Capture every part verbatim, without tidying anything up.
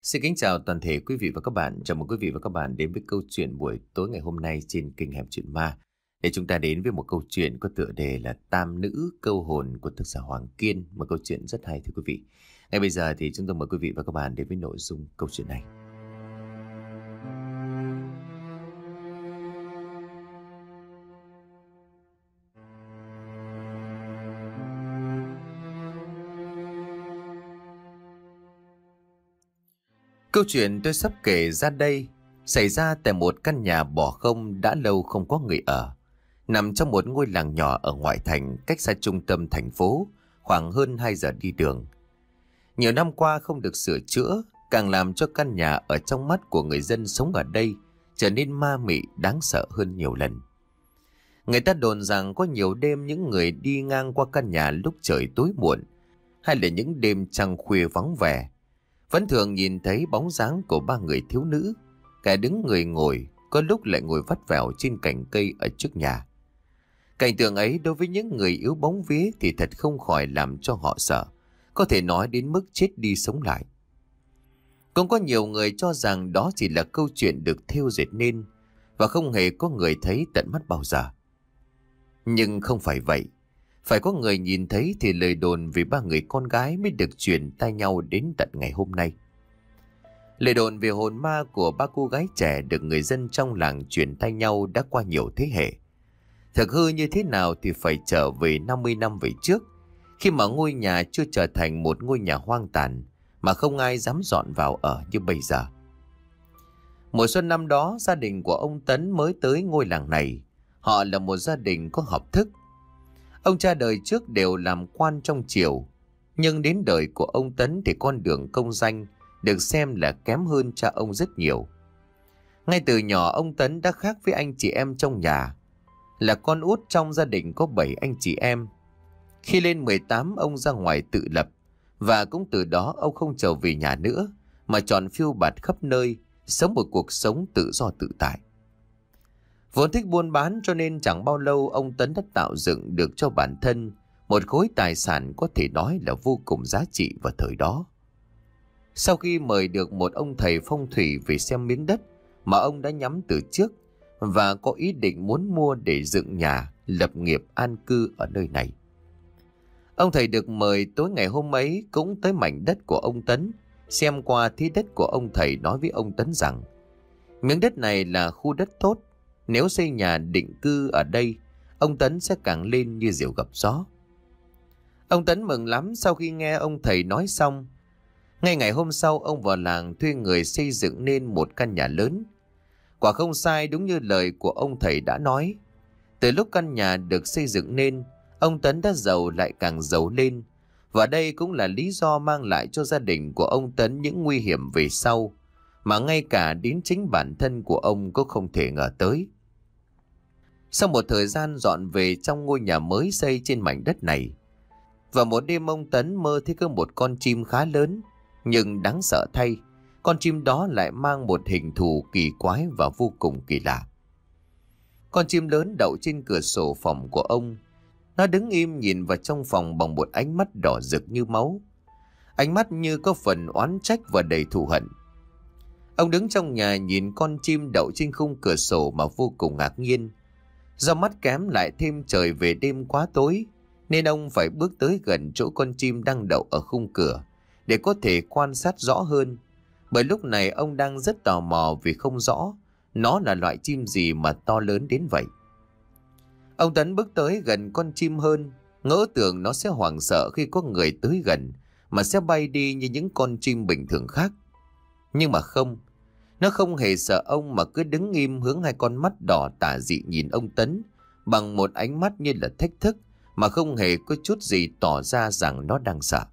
Xin kính chào toàn thể quý vị và các bạn. Chào mừng quý vị và các bạn đến với câu chuyện buổi tối ngày hôm nay trên kênh Hẻm Chuyện Ma. Để chúng ta đến với một câu chuyện có tựa đề là Tam Nữ Câu Hồn của tác giả Hoàng Kiên. Một câu chuyện rất hay thưa quý vị. Ngay bây giờ thì chúng tôi mời quý vị và các bạn đến với nội dung câu chuyện này. Câu chuyện tôi sắp kể ra đây xảy ra tại một căn nhà bỏ không đã lâu không có người ở, nằm trong một ngôi làng nhỏ ở ngoại thành cách xa trung tâm thành phố khoảng hơn hai giờ đi đường. Nhiều năm qua không được sửa chữa, càng làm cho căn nhà ở trong mắt của người dân sống ở đây trở nên ma mị đáng sợ hơn nhiều lần. Người ta đồn rằng có nhiều đêm những người đi ngang qua căn nhà lúc trời tối muộn hay là những đêm trăng khuya vắng vẻ vẫn thường nhìn thấy bóng dáng của ba người thiếu nữ, kẻ đứng người ngồi, có lúc lại ngồi vắt vẻo trên cành cây ở trước nhà. Cảnh tượng ấy đối với những người yếu bóng vía thì thật không khỏi làm cho họ sợ, có thể nói đến mức chết đi sống lại. Cũng có nhiều người cho rằng đó chỉ là câu chuyện được thêu dệt nên và không hề có người thấy tận mắt bao giờ. Nhưng không phải vậy. Phải có người nhìn thấy thì lời đồn về ba người con gái mới được truyền tai nhau đến tận ngày hôm nay. Lời đồn về hồn ma của ba cô gái trẻ được người dân trong làng truyền tai nhau đã qua nhiều thế hệ. Thực hư như thế nào thì phải trở về năm mươi năm về trước, khi mà ngôi nhà chưa trở thành một ngôi nhà hoang tàn mà không ai dám dọn vào ở như bây giờ. Mùa xuân năm đó, gia đình của ông Tấn mới tới ngôi làng này. Họ là một gia đình có học thức. Ông cha đời trước đều làm quan trong triều, nhưng đến đời của ông Tấn thì con đường công danh được xem là kém hơn cha ông rất nhiều. Ngay từ nhỏ ông Tấn đã khác với anh chị em trong nhà. Là con út trong gia đình có bảy anh chị em. Khi lên mười tám ông ra ngoài tự lập, và cũng từ đó ông không trở về nhà nữa mà chọn phiêu bạt khắp nơi, sống một cuộc sống tự do tự tại. Vốn thích buôn bán cho nên chẳng bao lâu ông Tấn đã tạo dựng được cho bản thân một khối tài sản có thể nói là vô cùng giá trị vào thời đó. Sau khi mời được một ông thầy phong thủy về xem miếng đất mà ông đã nhắm từ trước và có ý định muốn mua để dựng nhà, lập nghiệp an cư ở nơi này. Ông thầy được mời tối ngày hôm ấy cũng tới mảnh đất của ông Tấn. Xem qua thí đất của ông thầy nói với ông Tấn rằng miếng đất này là khu đất tốt. Nếu xây nhà định cư ở đây, ông Tấn sẽ càng lên như diều gặp gió. Ông Tấn mừng lắm sau khi nghe ông thầy nói xong. Ngay ngày hôm sau, ông vào làng thuê người xây dựng nên một căn nhà lớn. Quả không sai, đúng như lời của ông thầy đã nói. Từ lúc căn nhà được xây dựng nên, ông Tấn đã giàu lại càng giàu lên. Và đây cũng là lý do mang lại cho gia đình của ông Tấn những nguy hiểm về sau, mà ngay cả đến chính bản thân của ông cũng không thể ngờ tới. Sau một thời gian dọn về trong ngôi nhà mới xây trên mảnh đất này, và một đêm ông Tấn mơ thấy có một con chim khá lớn, nhưng đáng sợ thay, con chim đó lại mang một hình thù kỳ quái và vô cùng kỳ lạ. Con chim lớn đậu trên cửa sổ phòng của ông. Nó đứng im nhìn vào trong phòng bằng một ánh mắt đỏ rực như máu. Ánh mắt như có phần oán trách và đầy thù hận. Ông đứng trong nhà nhìn con chim đậu trên khung cửa sổ mà vô cùng ngạc nhiên. Do mắt kém lại thêm trời về đêm quá tối, nên ông phải bước tới gần chỗ con chim đang đậu ở khung cửa để có thể quan sát rõ hơn. Bởi lúc này ông đang rất tò mò vì không rõ nó là loại chim gì mà to lớn đến vậy. Ông Tấn bước tới gần con chim hơn, ngỡ tưởng nó sẽ hoảng sợ khi có người tới gần mà sẽ bay đi như những con chim bình thường khác. Nhưng mà không, nó không hề sợ ông mà cứ đứng im hướng hai con mắt đỏ tà dị nhìn ông Tấn bằng một ánh mắt như là thách thức mà không hề có chút gì tỏ ra rằng nó đang sợ.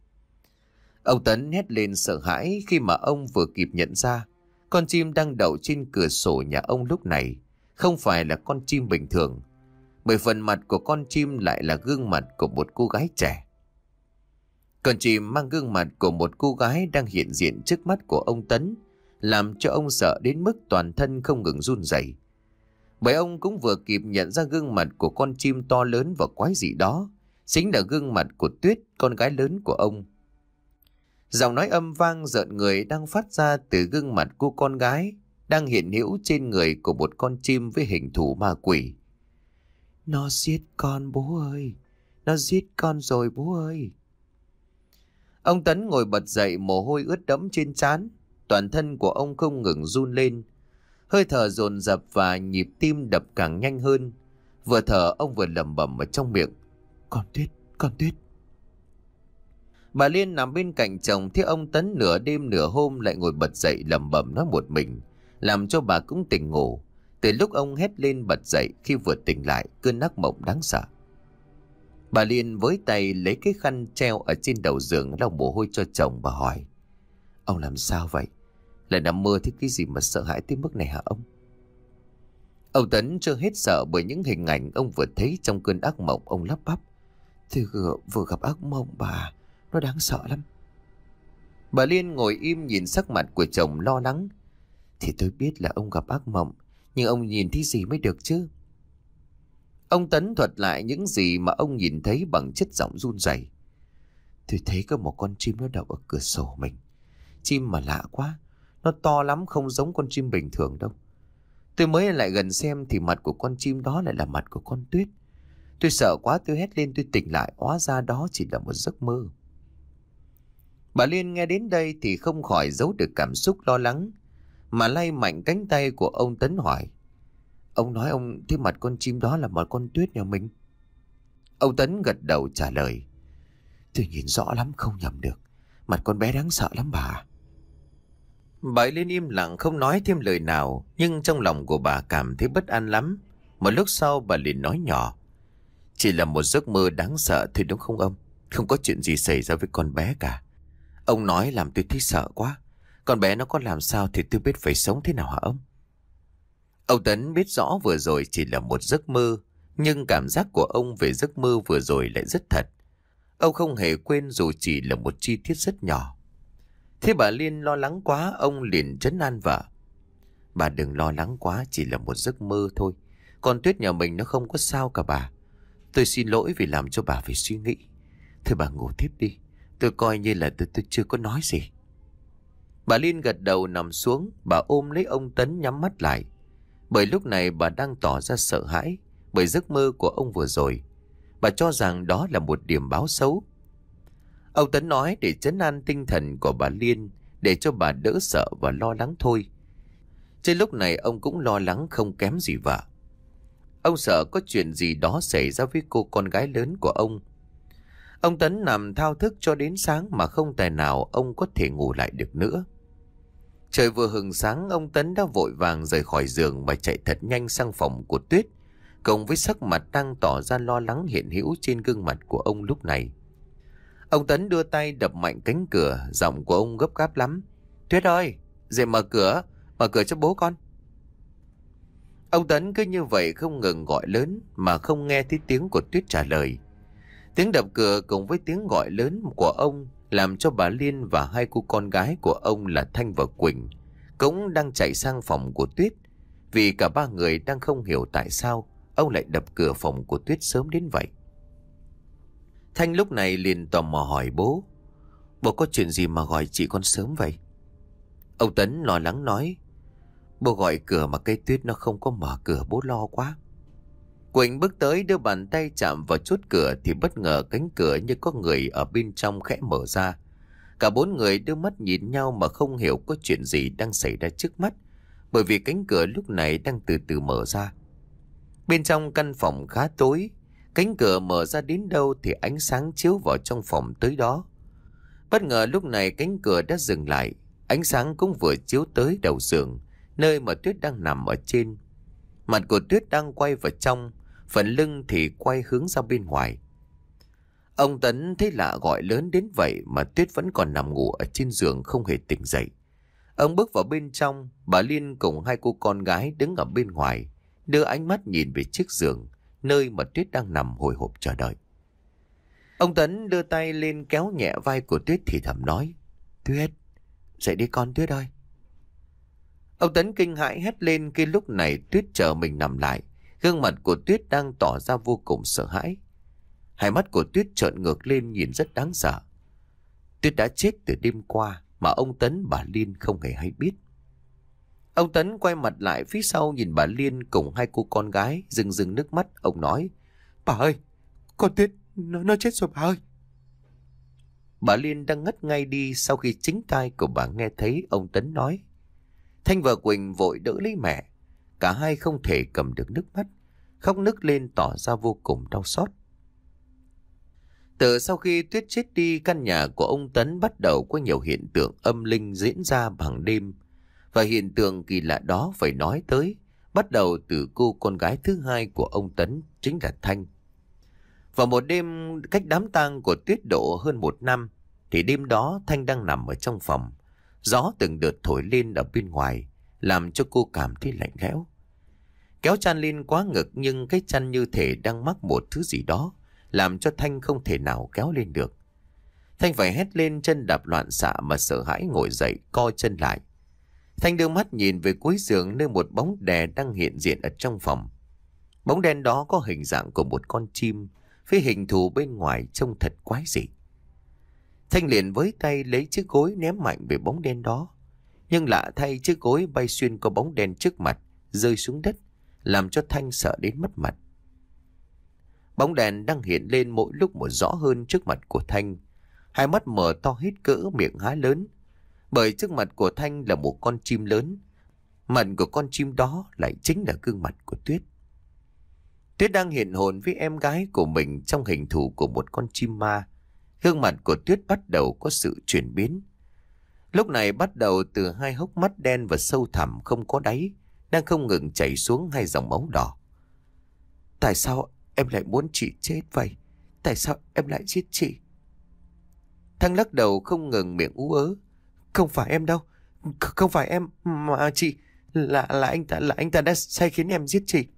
Ông Tấn hét lên sợ hãi khi mà ông vừa kịp nhận ra con chim đang đậu trên cửa sổ nhà ông lúc này không phải là con chim bình thường, bởi phần mặt của con chim lại là gương mặt của một cô gái trẻ. Con chim mang gương mặt của một cô gái đang hiện diện trước mắt của ông Tấn, làm cho ông sợ đến mức toàn thân không ngừng run rẩy. Bởi ông cũng vừa kịp nhận ra gương mặt của con chim to lớn và quái dị đó chính là gương mặt của Tuyết, con gái lớn của ông. Giọng nói âm vang rợn người đang phát ra từ gương mặt cô con gái đang hiện hữu trên người của một con chim với hình thù ma quỷ. Nó giết con bố ơi, nó giết con rồi bố ơi. Ông Tấn ngồi bật dậy, mồ hôi ướt đẫm trên trán, toàn thân của ông không ngừng run lên. Hơi thở dồn dập và nhịp tim đập càng nhanh hơn. Vừa thở ông vừa lẩm bẩm ở trong miệng. Con Tuyết, con Tuyết. Bà Liên nằm bên cạnh chồng thấy ông Tấn nửa đêm nửa hôm lại ngồi bật dậy lẩm bẩm nói một mình, làm cho bà cũng tỉnh ngủ. Từ lúc ông hét lên bật dậy, khi vừa tỉnh lại cơn ác mộng đáng sợ. Bà Liên với tay lấy cái khăn treo ở trên đầu giường lau mồ hôi cho chồng. Bà hỏi: Ông làm sao vậy? Lại nằm mơ thấy cái gì mà sợ hãi tới mức này hả ông? Ông Tấn chưa hết sợ bởi những hình ảnh ông vừa thấy trong cơn ác mộng. Ông lắp bắp: Thì vừa gặp ác mộng bà, nó đáng sợ lắm. Bà Liên ngồi im nhìn sắc mặt của chồng lo lắng. Thì tôi biết là ông gặp ác mộng, nhưng ông nhìn thấy gì mới được chứ? Ông Tấn thuật lại những gì mà ông nhìn thấy bằng chất giọng run rẩy. Tôi thấy có một con chim nó đậu ở cửa sổ mình. Chim mà lạ quá, nó to lắm, không giống con chim bình thường đâu. Tôi mới lại gần xem thì mặt của con chim đó lại là mặt của con Tuyết. Tôi sợ quá, tôi hét lên, tôi tỉnh lại, hóa ra đó chỉ là một giấc mơ. Bà Liên nghe đến đây thì không khỏi giấu được cảm xúc lo lắng, mà lay mạnh cánh tay của ông Tấn hỏi: Ông nói ông thấy mặt con chim đó là một con Tuyết nhà mình? Ông Tấn gật đầu trả lời: Tôi nhìn rõ lắm, không nhầm được. Mặt con bé đáng sợ lắm bà. Bà Liên im lặng không nói thêm lời nào, nhưng trong lòng của bà cảm thấy bất an lắm. Một lúc sau bà liền nói nhỏ: Chỉ là một giấc mơ đáng sợ thôi đúng không ông? Không có chuyện gì xảy ra với con bé cả. Ông nói làm tôi thấy sợ quá. Con bé nó có làm sao thì tôi biết phải sống thế nào hả ông? Ông Tấn biết rõ vừa rồi chỉ là một giấc mơ, nhưng cảm giác của ông về giấc mơ vừa rồi lại rất thật. Ông không hề quên dù chỉ là một chi tiết rất nhỏ. Thế bà Liên lo lắng quá, ông liền trấn an vợ: Bà đừng lo lắng quá, chỉ là một giấc mơ thôi. Con Tuyết nhà mình nó không có sao cả bà. Tôi xin lỗi vì làm cho bà phải suy nghĩ. Thôi bà ngủ tiếp đi, tôi coi như là tôi, tôi chưa có nói gì. Bà Liên gật đầu nằm xuống, bà ôm lấy ông Tấn nhắm mắt lại. Bởi lúc này bà đang tỏ ra sợ hãi bởi giấc mơ của ông vừa rồi. Bà cho rằng đó là một điểm báo xấu. Ông Tấn nói để trấn an tinh thần của bà Liên, để cho bà đỡ sợ và lo lắng thôi. Trên lúc này ông cũng lo lắng không kém gì vợ. Ông sợ có chuyện gì đó xảy ra với cô con gái lớn của ông. Ông Tấn nằm thao thức cho đến sáng mà không tài nào ông có thể ngủ lại được nữa. Trời vừa hừng sáng, ông Tấn đã vội vàng rời khỏi giường và chạy thật nhanh sang phòng của Tuyết, cùng với sắc mặt đang tỏ ra lo lắng hiện hữu trên gương mặt của ông lúc này. Ông Tấn đưa tay đập mạnh cánh cửa, giọng của ông gấp gáp lắm: Tuyết ơi, dậy mở cửa, mở cửa cho bố con. Ông Tấn cứ như vậy không ngừng gọi lớn mà không nghe thấy tiếng của Tuyết trả lời. Tiếng đập cửa cùng với tiếng gọi lớn của ông làm cho bà Liên và hai cô con gái của ông là Thanh và Quỳnh cũng đang chạy sang phòng của Tuyết, vì cả ba người đang không hiểu tại sao ông lại đập cửa phòng của Tuyết sớm đến vậy. Thanh lúc này liền tò mò hỏi bố: Bố có chuyện gì mà gọi chị con sớm vậy? Ông Tấn lo lắng nói: Bố gọi cửa mà cây Tuyết nó không có mở cửa, bố lo quá. Quỳnh bước tới đưa bàn tay chạm vào chốt cửa thì bất ngờ cánh cửa như có người ở bên trong khẽ mở ra. Cả bốn người đưa mắt nhìn nhau mà không hiểu có chuyện gì đang xảy ra trước mắt, bởi vì cánh cửa lúc này đang từ từ mở ra. Bên trong căn phòng khá tối, cánh cửa mở ra đến đâu thì ánh sáng chiếu vào trong phòng tới đó. Bất ngờ lúc này cánh cửa đã dừng lại, ánh sáng cũng vừa chiếu tới đầu giường, nơi mà Tuyết đang nằm ở trên. Mặt của Tuyết đang quay vào trong, phần lưng thì quay hướng ra bên ngoài. Ông Tấn thấy lạ gọi lớn đến vậy mà Tuyết vẫn còn nằm ngủ ở trên giường không hề tỉnh dậy. Ông bước vào bên trong, bà Liên cùng hai cô con gái đứng ở bên ngoài, đưa ánh mắt nhìn về chiếc giường, nơi mà Tuyết đang nằm hồi hộp chờ đợi. Ông Tấn đưa tay lên kéo nhẹ vai của Tuyết thì thầm nói: Tuyết, dậy đi con Tuyết ơi. Ông Tấn kinh hãi hét lên khi lúc này Tuyết chờ mình nằm lại. Gương mặt của Tuyết đang tỏ ra vô cùng sợ hãi. Hai mắt của Tuyết trợn ngược lên nhìn rất đáng sợ. Tuyết đã chết từ đêm qua mà ông Tấn bà Liên không hề hay biết. Ông Tấn quay mặt lại phía sau nhìn bà Liên cùng hai cô con gái rưng rưng nước mắt. Ông nói: "Bà ơi, con Tuyết nó, nó chết rồi bà ơi." Bà Liên đang ngất ngay đi sau khi chính tai của bà nghe thấy ông Tấn nói. Thanh và Quỳnh vội đỡ lấy mẹ. Cả hai không thể cầm được nước mắt, khóc nức lên tỏ ra vô cùng đau xót. Từ sau khi Tuyết chết đi, căn nhà của ông Tấn bắt đầu có nhiều hiện tượng âm linh diễn ra bằng đêm. Và hiện tượng kỳ lạ đó phải nói tới bắt đầu từ cô con gái thứ hai của ông Tấn, chính là Thanh. Vào một đêm cách đám tang của Tuyết độ hơn một năm, thì đêm đó Thanh đang nằm ở trong phòng. Gió từng đợt thổi lên ở bên ngoài, làm cho cô cảm thấy lạnh lẽo. Kéo chăn lên quá ngực nhưng cái chăn như thể đang mắc một thứ gì đó, làm cho Thanh không thể nào kéo lên được. Thanh phải hét lên, chân đạp loạn xạ mà sợ hãi ngồi dậy, co chân lại. Thanh đưa mắt nhìn về cuối giường nơi một bóng đè đang hiện diện ở trong phòng. Bóng đen đó có hình dạng của một con chim, với hình thù bên ngoài trông thật quái dị. Thanh liền với tay lấy chiếc gối ném mạnh về bóng đen đó. Nhưng lạ thay, chiếc gối bay xuyên qua bóng đen trước mặt, rơi xuống đất, làm cho Thanh sợ đến mất mặt. Bóng đèn đang hiện lên mỗi lúc một rõ hơn trước mặt của Thanh. Hai mắt mở to hết cỡ, miệng há lớn. Bởi trước mặt của Thanh là một con chim lớn. Mặt của con chim đó lại chính là gương mặt của Tuyết. Tuyết đang hiện hồn với em gái của mình trong hình thù của một con chim ma. Gương mặt của Tuyết bắt đầu có sự chuyển biến. Lúc này bắt đầu từ hai hốc mắt đen và sâu thẳm không có đáy, đang không ngừng chảy xuống hai dòng máu đỏ. Tại sao em lại muốn chị chết vậy? Tại sao em lại giết chị? Thanh lắc đầu không ngừng, miệng ú ớ. Không phải em đâu. Không phải em mà chị. Là là anh ta là anh ta đã sai khiến em giết chị.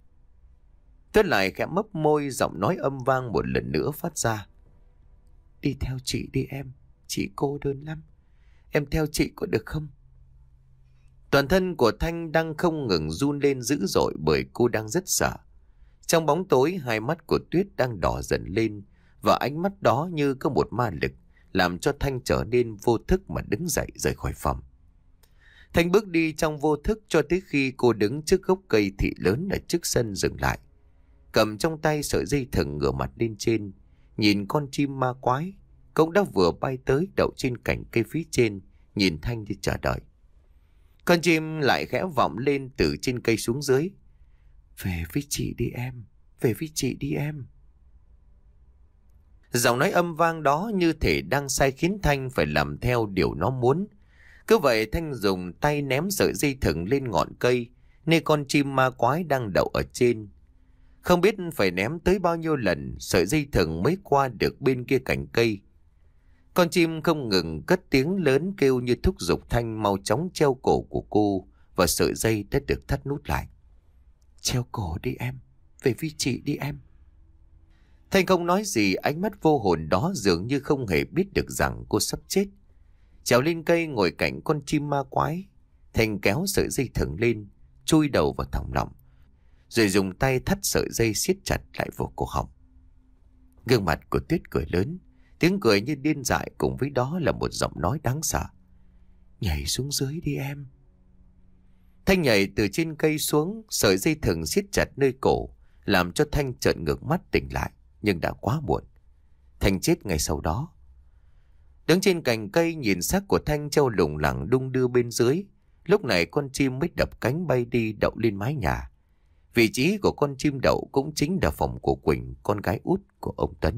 Tuyết lại khẽ mấp môi, giọng nói âm vang một lần nữa phát ra. Đi theo chị đi em. Chị cô đơn lắm. Em theo chị có được không? Toàn thân của Thanh đang không ngừng run lên dữ dội bởi cô đang rất sợ. Trong bóng tối, hai mắt của Tuyết đang đỏ dần lên, và ánh mắt đó như có một ma lực, làm cho Thanh trở nên vô thức mà đứng dậy rời khỏi phòng. Thanh bước đi trong vô thức cho tới khi cô đứng trước gốc cây thị lớn ở trước sân dừng lại. Cầm trong tay sợi dây thừng, ngửa mặt lên trên, nhìn con chim ma quái, cũng đã vừa bay tới đậu trên cành cây phía trên, nhìn Thanh đi chờ đợi. Con chim lại khẽ vọng lên từ trên cây xuống dưới. Về với chị đi em, về với chị đi em. Giọng nói âm vang đó như thể đang sai khiến Thanh phải làm theo điều nó muốn. Cứ vậy Thanh dùng tay ném sợi dây thừng lên ngọn cây, nơi con chim ma quái đang đậu ở trên. Không biết phải ném tới bao nhiêu lần, sợi dây thừng mới qua được bên kia cành cây. Con chim không ngừng cất tiếng lớn kêu như thúc giục Thanh mau chóng treo cổ của cô, và sợi dây đã được thắt nút lại. Treo cổ đi em, về với chị đi em. Thanh không nói gì, ánh mắt vô hồn đó dường như không hề biết được rằng cô sắp chết. Trèo lên cây ngồi cạnh con chim ma quái, Thanh kéo sợi dây thừng lên, chui đầu vào thòng lọng, rồi dùng tay thắt sợi dây siết chặt lại vào cổ họng. Gương mặt của Tuyết cười lớn, tiếng cười như điên dại, cùng với đó là một giọng nói đáng sợ. Nhảy xuống dưới đi em. Thanh nhảy từ trên cây xuống, sợi dây thừng siết chặt nơi cổ, làm cho Thanh trợn ngược mắt tỉnh lại, nhưng đã quá muộn. Thanh chết ngay sau đó. Đứng trên cành cây nhìn xác của Thanh treo lủng lẳng đung đưa bên dưới, lúc này con chim mới đập cánh bay đi đậu lên mái nhà. Vị trí của con chim đậu cũng chính là phòng của Quỳnh, con gái út của ông Tấn.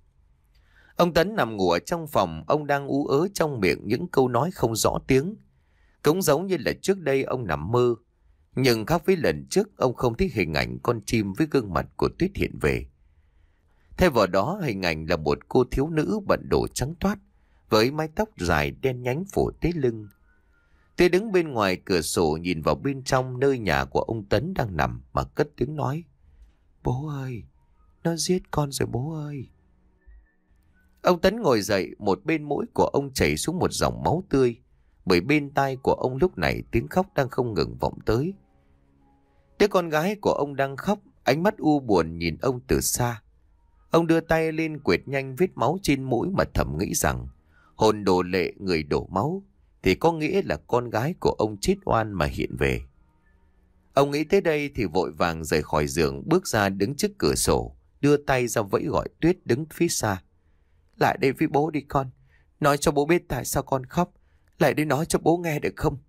Ông Tấn nằm ngủ ở trong phòng, ông đang ú ớ trong miệng những câu nói không rõ tiếng. Cũng giống như là trước đây ông nằm mơ. Nhưng khác với lần trước, ông không thấy hình ảnh con chim với gương mặt của Tuyết hiện về. Thay vào đó, hình ảnh là một cô thiếu nữ bận đồ trắng toát, với mái tóc dài đen nhánh phủ tới lưng. Tuyết đứng bên ngoài cửa sổ nhìn vào bên trong nơi nhà của ông Tấn đang nằm mà cất tiếng nói. Bố ơi, nó giết con rồi bố ơi. Ông Tấn ngồi dậy, một bên mũi của ông chảy xuống một dòng máu tươi, bởi bên tai của ông lúc này tiếng khóc đang không ngừng vọng tới. Đứa con gái của ông đang khóc, ánh mắt u buồn nhìn ông từ xa. Ông đưa tay lên quệt nhanh vết máu trên mũi mà thầm nghĩ rằng hồn đổ lệ người đổ máu, thì có nghĩa là con gái của ông chết oan mà hiện về. Ông nghĩ tới đây thì vội vàng rời khỏi giường, bước ra đứng trước cửa sổ, đưa tay ra vẫy gọi Tuyết đứng phía xa. Lại đây với bố đi con, nói cho bố biết tại sao con khóc, lại đây nói cho bố nghe được không?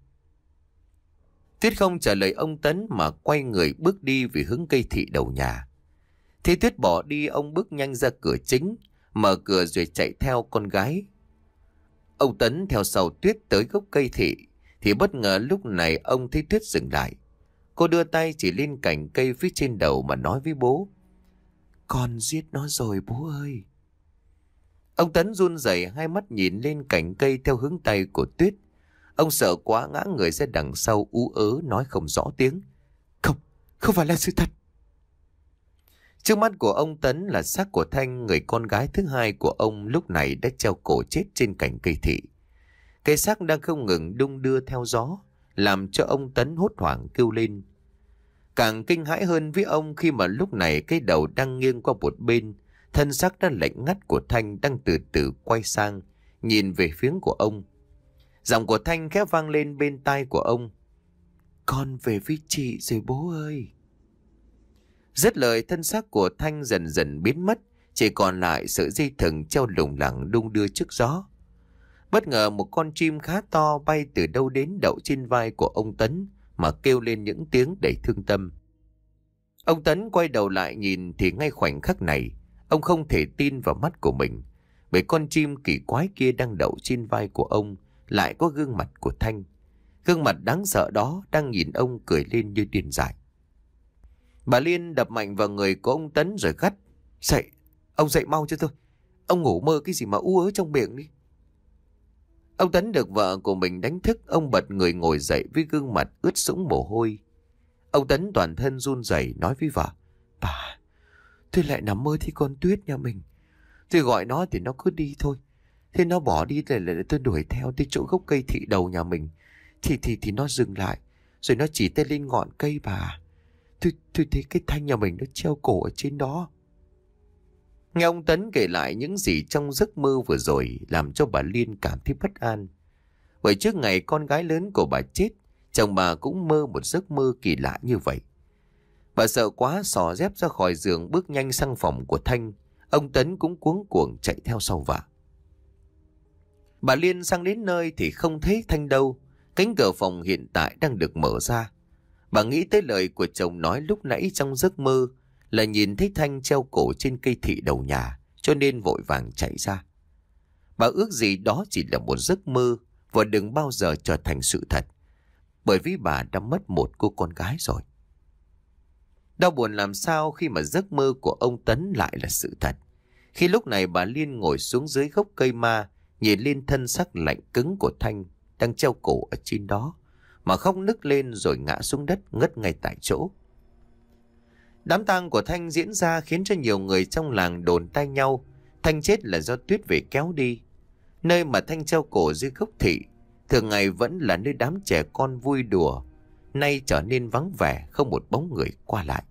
Tuyết không trả lời ông Tấn mà quay người bước đi về hướng cây thị đầu nhà. Thế Tuyết bỏ đi, ông bước nhanh ra cửa chính, mở cửa rồi chạy theo con gái. Ông Tấn theo sau Tuyết tới gốc cây thị, thì bất ngờ lúc này ông thấy Tuyết dừng lại. Cô đưa tay chỉ lên cành cây phía trên đầu mà nói với bố. Con giết nó rồi bố ơi. Ông Tấn run rẩy, hai mắt nhìn lên cành cây theo hướng tay của Tuyết. Ông sợ quá ngã người ra đằng sau, ú ớ nói không rõ tiếng. Không, không phải là sự thật. Trước mắt của ông Tấn là xác của Thanh, người con gái thứ hai của ông, lúc này đã treo cổ chết trên cành cây thị. Cây xác đang không ngừng đung đưa theo gió, làm cho ông Tấn hốt hoảng kêu lên. Càng kinh hãi hơn với ông khi mà lúc này cái đầu đang nghiêng qua một bên, thân xác đã lạnh ngắt của Thanh đang từ từ quay sang, nhìn về phía của ông. Giọng của Thanh khẽ vang lên bên tai của ông. Con về với chị rồi bố ơi. Dứt lời, thân xác của Thanh dần dần biến mất, chỉ còn lại sợi dây thừng treo lủng lẳng đung đưa trước gió. Bất ngờ một con chim khá to bay từ đâu đến đậu trên vai của ông Tấn mà kêu lên những tiếng đầy thương tâm. Ông Tấn quay đầu lại nhìn thì ngay khoảnh khắc này, ông không thể tin vào mắt của mình, bởi con chim kỳ quái kia đang đậu trên vai của ông lại có gương mặt của Thanh. Gương mặt đáng sợ đó đang nhìn ông cười lên như điên dại. Bà Liên đập mạnh vào người của ông Tấn rồi gắt. Dậy, ông dậy mau cho tôi. Ông ngủ mơ cái gì mà ú ớ trong miệng đi. Ông Tấn được vợ của mình đánh thức, ông bật người ngồi dậy với gương mặt ướt sũng mồ hôi. Ông Tấn toàn thân run rẩy nói với vợ. Bà, tôi lại nằm mơ thấy con Tuyết nhà mình. Tôi gọi nó thì nó cứ đi thôi. Thế nó bỏ đi để, để tôi đuổi theo tới chỗ gốc cây thị đầu nhà mình. Thì thì thì nó dừng lại, rồi nó chỉ tay lên ngọn cây bà. Tôi, tôi thấy cái Thanh nhà mình nó treo cổ ở trên đó. Nghe ông Tấn kể lại những gì trong giấc mơ vừa rồi làm cho bà Liên cảm thấy bất an. Bởi trước ngày con gái lớn của bà chết, chồng bà cũng mơ một giấc mơ kỳ lạ như vậy. Bà sợ quá xỏ dép ra khỏi giường bước nhanh sang phòng của Thanh. Ông Tấn cũng cuống cuồng chạy theo sau vợ. Bà Liên sang đến nơi thì không thấy Thanh đâu. Cánh cửa phòng hiện tại đang được mở ra. Bà nghĩ tới lời của chồng nói lúc nãy trong giấc mơ là nhìn thấy Thanh treo cổ trên cây thị đầu nhà, cho nên vội vàng chạy ra. Bà ước gì đó chỉ là một giấc mơ và đừng bao giờ trở thành sự thật, bởi vì bà đã mất một cô con gái rồi. Đau buồn làm sao khi mà giấc mơ của ông Tấn lại là sự thật. Khi lúc này bà Liên ngồi xuống dưới gốc cây ma, nhìn lên thân xác lạnh cứng của Thanh đang treo cổ ở trên đó, mà khóc nức lên rồi ngã xuống đất ngất ngay tại chỗ. Đám tang của Thanh diễn ra khiến cho nhiều người trong làng đồn tai nhau Thanh chết là do Tuyết về kéo đi. Nơi mà Thanh treo cổ dưới gốc thị thường ngày vẫn là nơi đám trẻ con vui đùa, nay trở nên vắng vẻ, không một bóng người qua lại.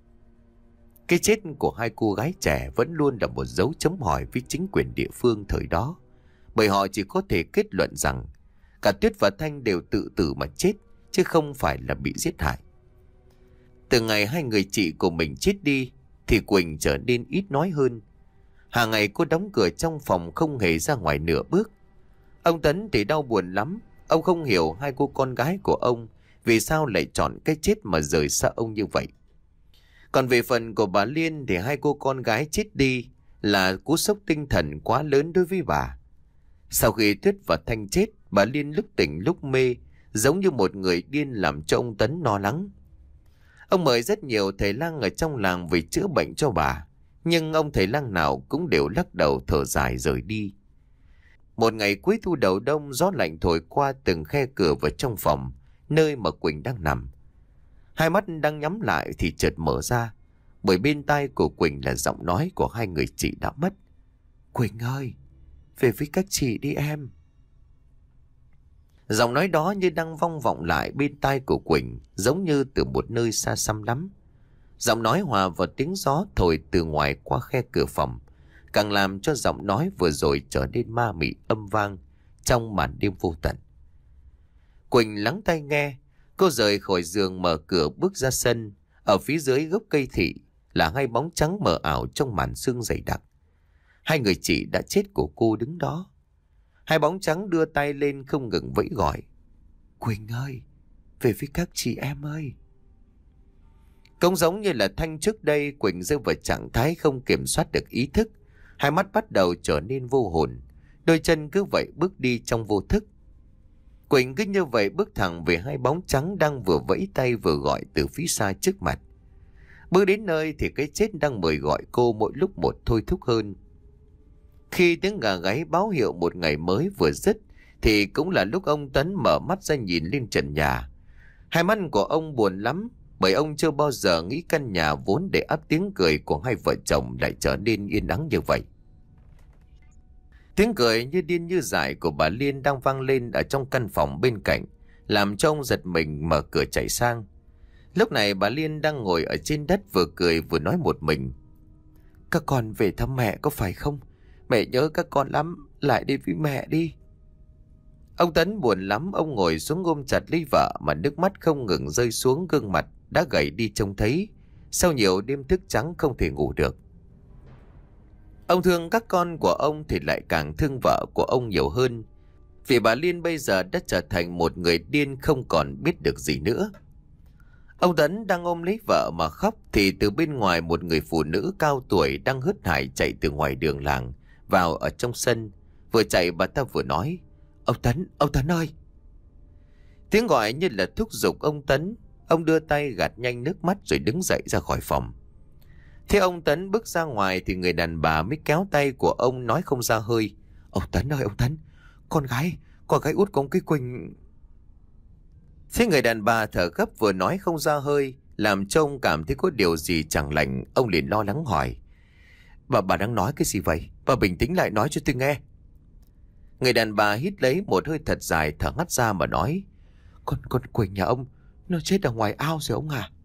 Cái chết của hai cô gái trẻ vẫn luôn là một dấu chấm hỏi với chính quyền địa phương thời đó, bởi họ chỉ có thể kết luận rằng cả Tuyết và Thanh đều tự tử mà chết, chứ không phải là bị giết hại. Từ ngày hai người chị của mình chết đi thì Quỳnh trở nên ít nói hơn. Hàng ngày cô đóng cửa trong phòng, không hề ra ngoài nửa bước. Ông Tấn thì đau buồn lắm. Ông không hiểu hai cô con gái của ông vì sao lại chọn cái chết mà rời xa ông như vậy. Còn về phần của bà Liên thì hai cô con gái chết đi là cú sốc tinh thần quá lớn đối với bà. Sau khi Tuyết và Thanh chết, bà Liên lúc tỉnh lúc mê, giống như một người điên, làm cho ông Tấn lo lắng. Ông mời rất nhiều thầy lang ở trong làng về chữa bệnh cho bà, nhưng ông thầy lang nào cũng đều lắc đầu thở dài rời đi. Một ngày cuối thu đầu đông, gió lạnh thổi qua từng khe cửa vào trong phòng, nơi mà Quỳnh đang nằm. Hai mắt đang nhắm lại thì chợt mở ra, bởi bên tai của Quỳnh là giọng nói của hai người chị đã mất. Quỳnh ơi, về với các chị đi em. Giọng nói đó như đang vang vọng lại bên tai của Quỳnh, giống như từ một nơi xa xăm lắm. Giọng nói hòa vào tiếng gió thổi từ ngoài qua khe cửa phòng, càng làm cho giọng nói vừa rồi trở nên ma mị âm vang trong màn đêm vô tận. Quỳnh lắng tai nghe, cô rời khỏi giường mở cửa bước ra sân. Ở phía dưới gốc cây thị là hai bóng trắng mờ ảo trong màn sương dày đặc. Hai người chị đã chết của cô đứng đó. Hai bóng trắng đưa tay lên không ngừng vẫy gọi. Quỳnh ơi, về với các chị em ơi. Cũng giống như là Thanh trước đây, Quỳnh rơi vào trạng thái không kiểm soát được ý thức. Hai mắt bắt đầu trở nên vô hồn, đôi chân cứ vậy bước đi trong vô thức. Quỳnh cứ như vậy bước thẳng về hai bóng trắng đang vừa vẫy tay vừa gọi từ phía xa trước mặt. Bước đến nơi thì cái chết đang mời gọi cô mỗi lúc một thôi thúc hơn. Khi tiếng gà gáy báo hiệu một ngày mới vừa dứt thì cũng là lúc ông Tấn mở mắt ra nhìn lên trần nhà. Hai mắt của ông buồn lắm, bởi ông chưa bao giờ nghĩ căn nhà vốn để ắp tiếng cười của hai vợ chồng lại trở nên yên ắng như vậy. Tiếng cười như điên như dại của bà Liên đang vang lên ở trong căn phòng bên cạnh, làm cho ông giật mình mở cửa chạy sang. Lúc này bà Liên đang ngồi ở trên đất vừa cười vừa nói một mình. Các con về thăm mẹ có phải không? Mẹ nhớ các con lắm, lại đi với mẹ đi. Ông Tấn buồn lắm, ông ngồi xuống ôm chặt lấy vợ mà nước mắt không ngừng rơi xuống gương mặt đã gầy đi trông thấy. Sau nhiều đêm thức trắng không thể ngủ được. Ông thương các con của ông thì lại càng thương vợ của ông nhiều hơn. Vì bà Liên bây giờ đã trở thành một người điên không còn biết được gì nữa. Ông Tấn đang ôm lấy vợ mà khóc thì từ bên ngoài một người phụ nữ cao tuổi đang hớt hải chạy từ ngoài đường làng vào ở trong sân. Vừa chạy bà ta vừa nói: Ông Tấn, ông Tấn ơi! Tiếng gọi như là thúc giục ông Tấn. Ông đưa tay gạt nhanh nước mắt rồi đứng dậy ra khỏi phòng. Thế ông Tấn bước ra ngoài thì người đàn bà mới kéo tay của ông nói không ra hơi: Ông Tấn ơi, ông Tấn! Con gái, con gái út của ông cái Quỳnh... Thế người đàn bà thở gấp vừa nói không ra hơi, làm cho ông cảm thấy có điều gì chẳng lành. Ông liền lo lắng hỏi: Bà bà đang nói cái gì vậy? Bà bình tĩnh lại nói cho tôi nghe. Người đàn bà hít lấy một hơi thật dài, thở hắt ra mà nói: Con con Quỳnh nhà ông nó chết ở ngoài ao rồi ông à.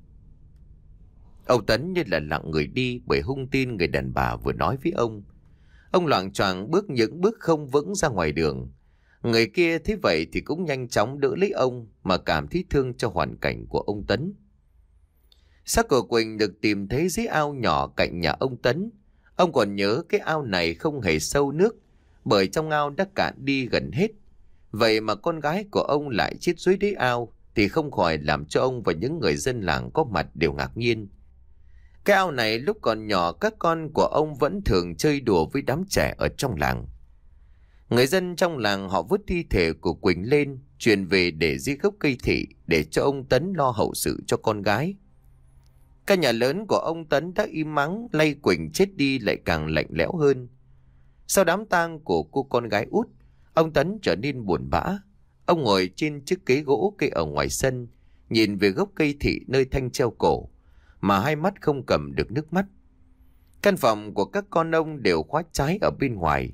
Ông Tấn như là lặng người đi bởi hung tin người đàn bà vừa nói với ông. Ông loạng choạng bước những bước không vững ra ngoài đường. Người kia thấy vậy thì cũng nhanh chóng đỡ lấy ông mà cảm thấy thương cho hoàn cảnh của ông Tấn. Xác của Quỳnh được tìm thấy dưới ao nhỏ cạnh nhà ông Tấn. Ông còn nhớ cái ao này không hề sâu nước, bởi trong ao đã cạn đi gần hết. Vậy mà con gái của ông lại chết dưới đáy ao thì không khỏi làm cho ông và những người dân làng có mặt đều ngạc nhiên. Cái ao này lúc còn nhỏ các con của ông vẫn thường chơi đùa với đám trẻ ở trong làng. Người dân trong làng họ vứt thi thể của Quỳnh lên, chuyển về để dưới gốc cây thị để cho ông Tấn lo hậu sự cho con gái. Căn nhà lớn của ông Tấn đã im mắng, lay Quỳnh chết đi lại càng lạnh lẽo hơn. Sau đám tang của cô con gái út, ông Tấn trở nên buồn bã. Ông ngồi trên chiếc ghế gỗ cây ở ngoài sân, nhìn về gốc cây thị nơi Thanh treo cổ, mà hai mắt không cầm được nước mắt. Căn phòng của các con ông đều khóa trái ở bên ngoài.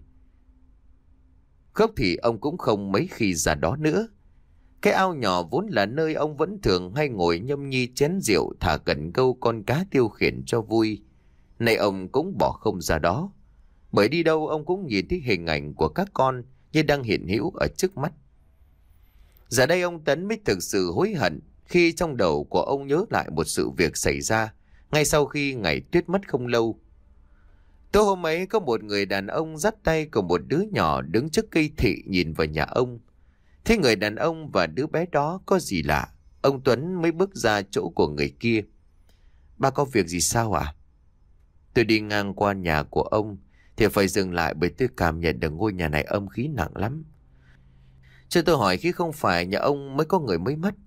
Gốc thì ông cũng không mấy khi ra đó nữa. Cái ao nhỏ vốn là nơi ông vẫn thường hay ngồi nhâm nhi chén rượu thả cần câu con cá tiêu khiển cho vui. Nay ông cũng bỏ không ra đó. Bởi đi đâu ông cũng nhìn thấy hình ảnh của các con như đang hiện hữu ở trước mắt. Giờ đây ông Tấn mới thực sự hối hận khi trong đầu của ông nhớ lại một sự việc xảy ra ngay sau khi ngày Tuyết mất không lâu. Tối hôm ấy có một người đàn ông dắt tay của một đứa nhỏ đứng trước cây thị nhìn vào nhà ông. Thế người đàn ông và đứa bé đó có gì lạ, ông Tuấn mới bước ra chỗ của người kia. Ba có việc gì sao ạ? À? Tôi đi ngang qua nhà của ông thì phải dừng lại bởi tôi cảm nhận được ngôi nhà này âm khí nặng lắm. Cho tôi hỏi khi không phải nhà ông mới có người mới mất.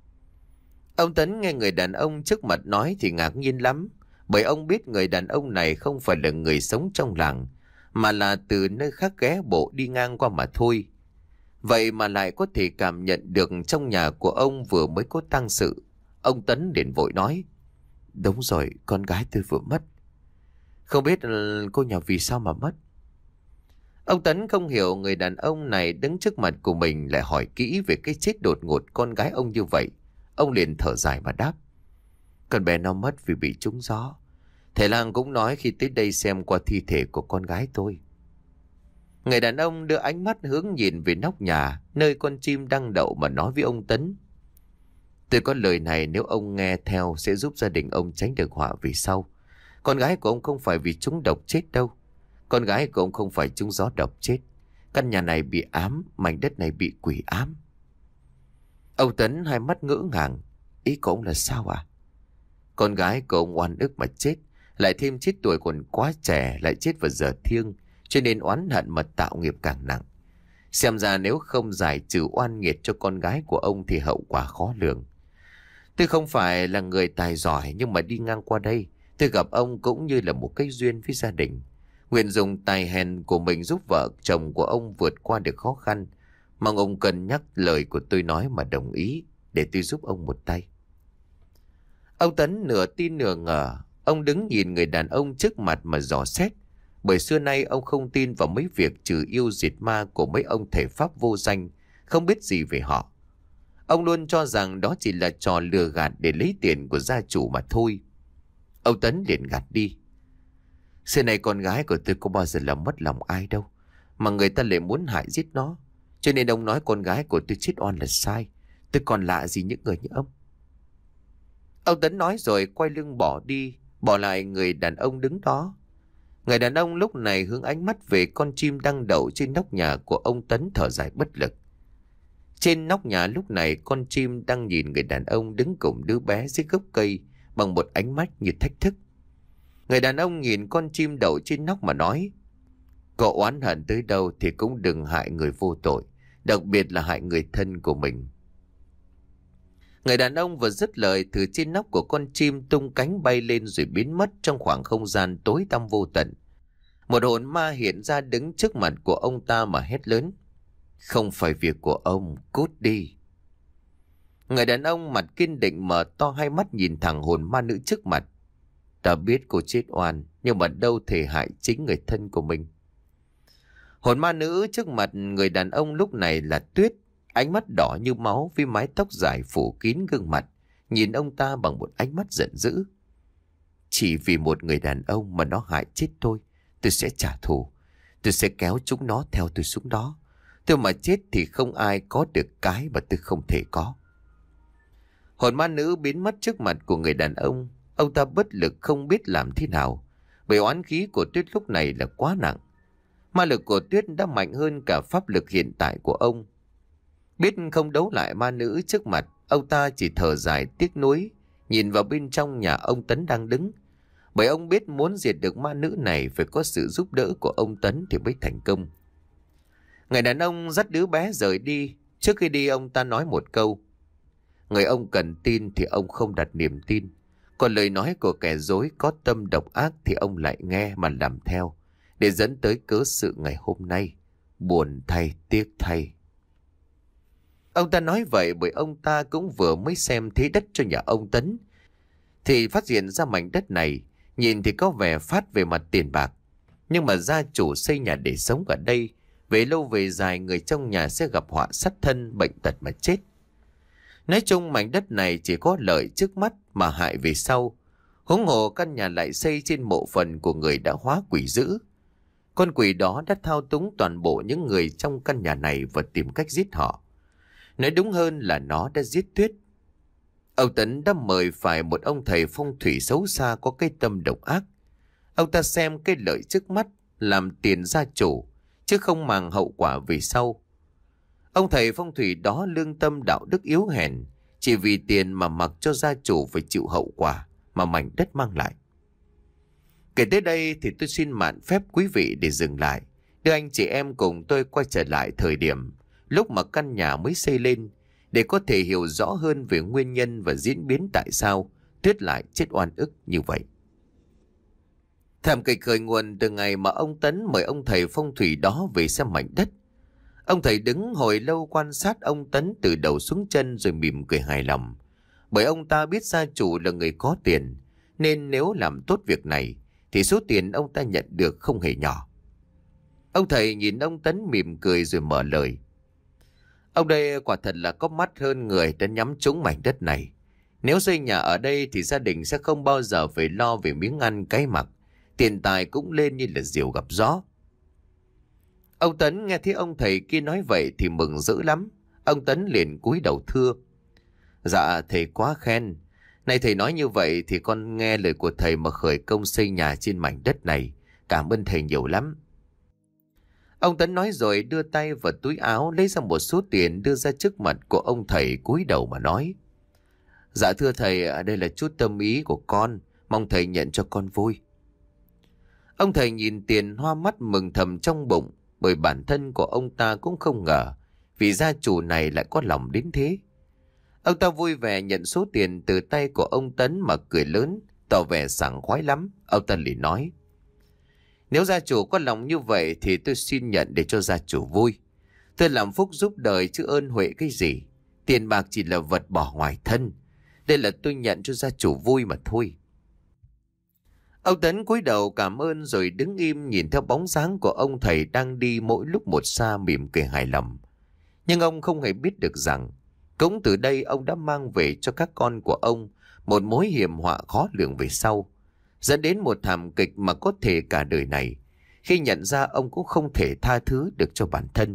Ông Tấn nghe người đàn ông trước mặt nói thì ngạc nhiên lắm, bởi ông biết người đàn ông này không phải là người sống trong làng, mà là từ nơi khác ghé bộ đi ngang qua mà thôi. Vậy mà lại có thể cảm nhận được trong nhà của ông vừa mới có tang sự. Ông Tấn liền vội nói: Đúng rồi, con gái tôi vừa mất. Không biết cô nhà vì sao mà mất. Ông Tấn không hiểu người đàn ông này đứng trước mặt của mình lại hỏi kỹ về cái chết đột ngột con gái ông như vậy. Ông liền thở dài mà đáp: Con bé nó mất vì bị trúng gió. Thầy lang cũng nói khi tới đây xem qua thi thể của con gái tôi. Người đàn ông đưa ánh mắt hướng nhìn về nóc nhà, nơi con chim đang đậu mà nói với ông Tấn. Tôi có lời này nếu ông nghe theo sẽ giúp gia đình ông tránh được họa vì sau. Con gái của ông không phải vì trúng độc chết đâu. Con gái của ông không phải trúng gió độc chết. Căn nhà này bị ám, mảnh đất này bị quỷ ám. Ông Tấn hai mắt ngỡ ngàng. Ý của ông là sao à? Con gái của ông oan ức mà chết, lại thêm chết tuổi còn quá trẻ, lại chết vào giờ thiêng, cho nên oán hận mà tạo nghiệp càng nặng. Xem ra nếu không giải trừ oan nghiệt cho con gái của ông thì hậu quả khó lường. Tôi không phải là người tài giỏi, nhưng mà đi ngang qua đây, tôi gặp ông cũng như là một cái duyên với gia đình. Nguyện dùng tài hèn của mình giúp vợ chồng của ông vượt qua được khó khăn. Mong ông cân nhắc lời của tôi nói mà đồng ý, để tôi giúp ông một tay. Ông Tấn nửa tin nửa ngờ. Ông đứng nhìn người đàn ông trước mặt mà dò xét. Bởi xưa nay ông không tin vào mấy việc trừ yêu diệt ma của mấy ông thể pháp vô danh, không biết gì về họ. Ông luôn cho rằng đó chỉ là trò lừa gạt để lấy tiền của gia chủ mà thôi. Ông Tấn liền gạt đi. Xưa này con gái của tôi có bao giờ làm mất lòng ai đâu, mà người ta lại muốn hại giết nó. Cho nên ông nói con gái của tôi chết oan là sai. Tôi còn lạ gì những người như ông. Ông Tấn nói rồi quay lưng bỏ đi, bỏ lại người đàn ông đứng đó. Người đàn ông lúc này hướng ánh mắt về con chim đang đậu trên nóc nhà của ông Tấn, thở dài bất lực. Trên nóc nhà lúc này con chim đang nhìn người đàn ông đứng cùng đứa bé dưới gốc cây bằng một ánh mắt như thách thức. Người đàn ông nhìn con chim đậu trên nóc mà nói: Cậu oán hận tới đâu thì cũng đừng hại người vô tội, đặc biệt là hại người thân của mình. Người đàn ông vừa dứt lời, từ trên nóc của con chim tung cánh bay lên rồi biến mất trong khoảng không gian tối tăm vô tận. Một hồn ma hiện ra đứng trước mặt của ông ta mà hét lớn: Không phải việc của ông, cút đi. Người đàn ông mặt kiên định mở to hai mắt nhìn thẳng hồn ma nữ trước mặt. Ta biết cô chết oan, nhưng mà đâu thể hại chính người thân của mình. Hồn ma nữ trước mặt người đàn ông lúc này là Tuyết, ánh mắt đỏ như máu với mái tóc dài phủ kín gương mặt, nhìn ông ta bằng một ánh mắt giận dữ. Chỉ vì một người đàn ông mà nó hại chết tôi, tôi sẽ trả thù. Tôi sẽ kéo chúng nó theo tôi xuống đó. Tôi mà chết thì không ai có được cái mà tôi không thể có. Hồn ma nữ biến mất trước mặt của người đàn ông. Ông ta bất lực không biết làm thế nào, bởi oán khí của Tuyết lúc này là quá nặng. Ma lực của Tuyết đã mạnh hơn cả pháp lực hiện tại của ông. Biết không đấu lại ma nữ trước mặt, ông ta chỉ thở dài tiếc nuối, nhìn vào bên trong nhà ông Tấn đang đứng. Bởi ông biết muốn diệt được ma nữ này phải có sự giúp đỡ của ông Tấn thì mới thành công. Người đàn ông dắt đứa bé rời đi. Trước khi đi ông ta nói một câu: Người ông cần tin thì ông không đặt niềm tin, còn lời nói của kẻ dối có tâm độc ác thì ông lại nghe mà làm theo, để dẫn tới cớ sự ngày hôm nay. Buồn thay, tiếc thay. Ông ta nói vậy bởi ông ta cũng vừa mới xem thế đất cho nhà ông Tấn, thì phát hiện ra mảnh đất này nhìn thì có vẻ phát về mặt tiền bạc, nhưng mà gia chủ xây nhà để sống ở đây, về lâu về dài người trong nhà sẽ gặp họa sát thân, bệnh tật mà chết. Nói chung mảnh đất này chỉ có lợi trước mắt mà hại về sau. Huống hồ căn nhà lại xây trên mộ phần của người đã hóa quỷ dữ. Con quỷ đó đã thao túng toàn bộ những người trong căn nhà này và tìm cách giết họ. Nói đúng hơn là nó đã giết Tuyết. Ông Tấn đã mời phải một ông thầy phong thủy xấu xa có cái tâm độc ác. Ông ta xem cái lợi trước mắt, làm tiền gia chủ, chứ không màng hậu quả về sau. Ông thầy phong thủy đó lương tâm đạo đức yếu hèn, chỉ vì tiền mà mặc cho gia chủ phải chịu hậu quả mà mảnh đất mang lại. Kể tới đây thì tôi xin mạn phép quý vị để dừng lại, đưa anh chị em cùng tôi quay trở lại thời điểm lúc mà căn nhà mới xây lên, để có thể hiểu rõ hơn về nguyên nhân và diễn biến tại sao Tuyết lại chết oan ức như vậy. Thảm kịch khởi nguồn từ ngày mà ông Tấn mời ông thầy phong thủy đó về xem mảnh đất. Ông thầy đứng hồi lâu quan sát ông Tấn từ đầu xuống chân rồi mỉm cười hài lòng, bởi ông ta biết gia chủ là người có tiền, nên nếu làm tốt việc này thì số tiền ông ta nhận được không hề nhỏ. Ông thầy nhìn ông Tấn mỉm cười rồi mở lời: Ông đây quả thật là có mắt hơn người đã nhắm trúng mảnh đất này. Nếu xây nhà ở đây thì gia đình sẽ không bao giờ phải lo về miếng ăn cái mặc. Tiền tài cũng lên như là diều gặp gió. Ông Tấn nghe thấy ông thầy kia nói vậy thì mừng dữ lắm. Ông Tấn liền cúi đầu thưa: Dạ thầy quá khen. Này thầy nói như vậy thì con nghe lời của thầy mà khởi công xây nhà trên mảnh đất này. Cảm ơn thầy nhiều lắm. Ông Tấn nói rồi đưa tay vào túi áo lấy ra một số tiền đưa ra trước mặt của ông thầy, cúi đầu mà nói: Dạ thưa thầy, đây là chút tâm ý của con, mong thầy nhận cho con vui. Ông thầy nhìn tiền hoa mắt mừng thầm trong bụng, bởi bản thân của ông ta cũng không ngờ vị gia chủ này lại có lòng đến thế. Ông ta vui vẻ nhận số tiền từ tay của ông Tấn mà cười lớn, tỏ vẻ sảng khoái lắm. Ông ta liền nói: Nếu gia chủ có lòng như vậy thì tôi xin nhận để cho gia chủ vui. Tôi làm phúc giúp đời chứ ơn huệ cái gì. Tiền bạc chỉ là vật bỏ ngoài thân. Đây là tôi nhận cho gia chủ vui mà thôi. Ông Tấn cúi đầu cảm ơn rồi đứng im nhìn theo bóng dáng của ông thầy đang đi mỗi lúc một xa, mỉm cười hài lòng. Nhưng ông không hề biết được rằng cũng từ đây ông đã mang về cho các con của ông một mối hiểm họa khó lường về sau, dẫn đến một thảm kịch mà có thể cả đời này, khi nhận ra ông cũng không thể tha thứ được cho bản thân.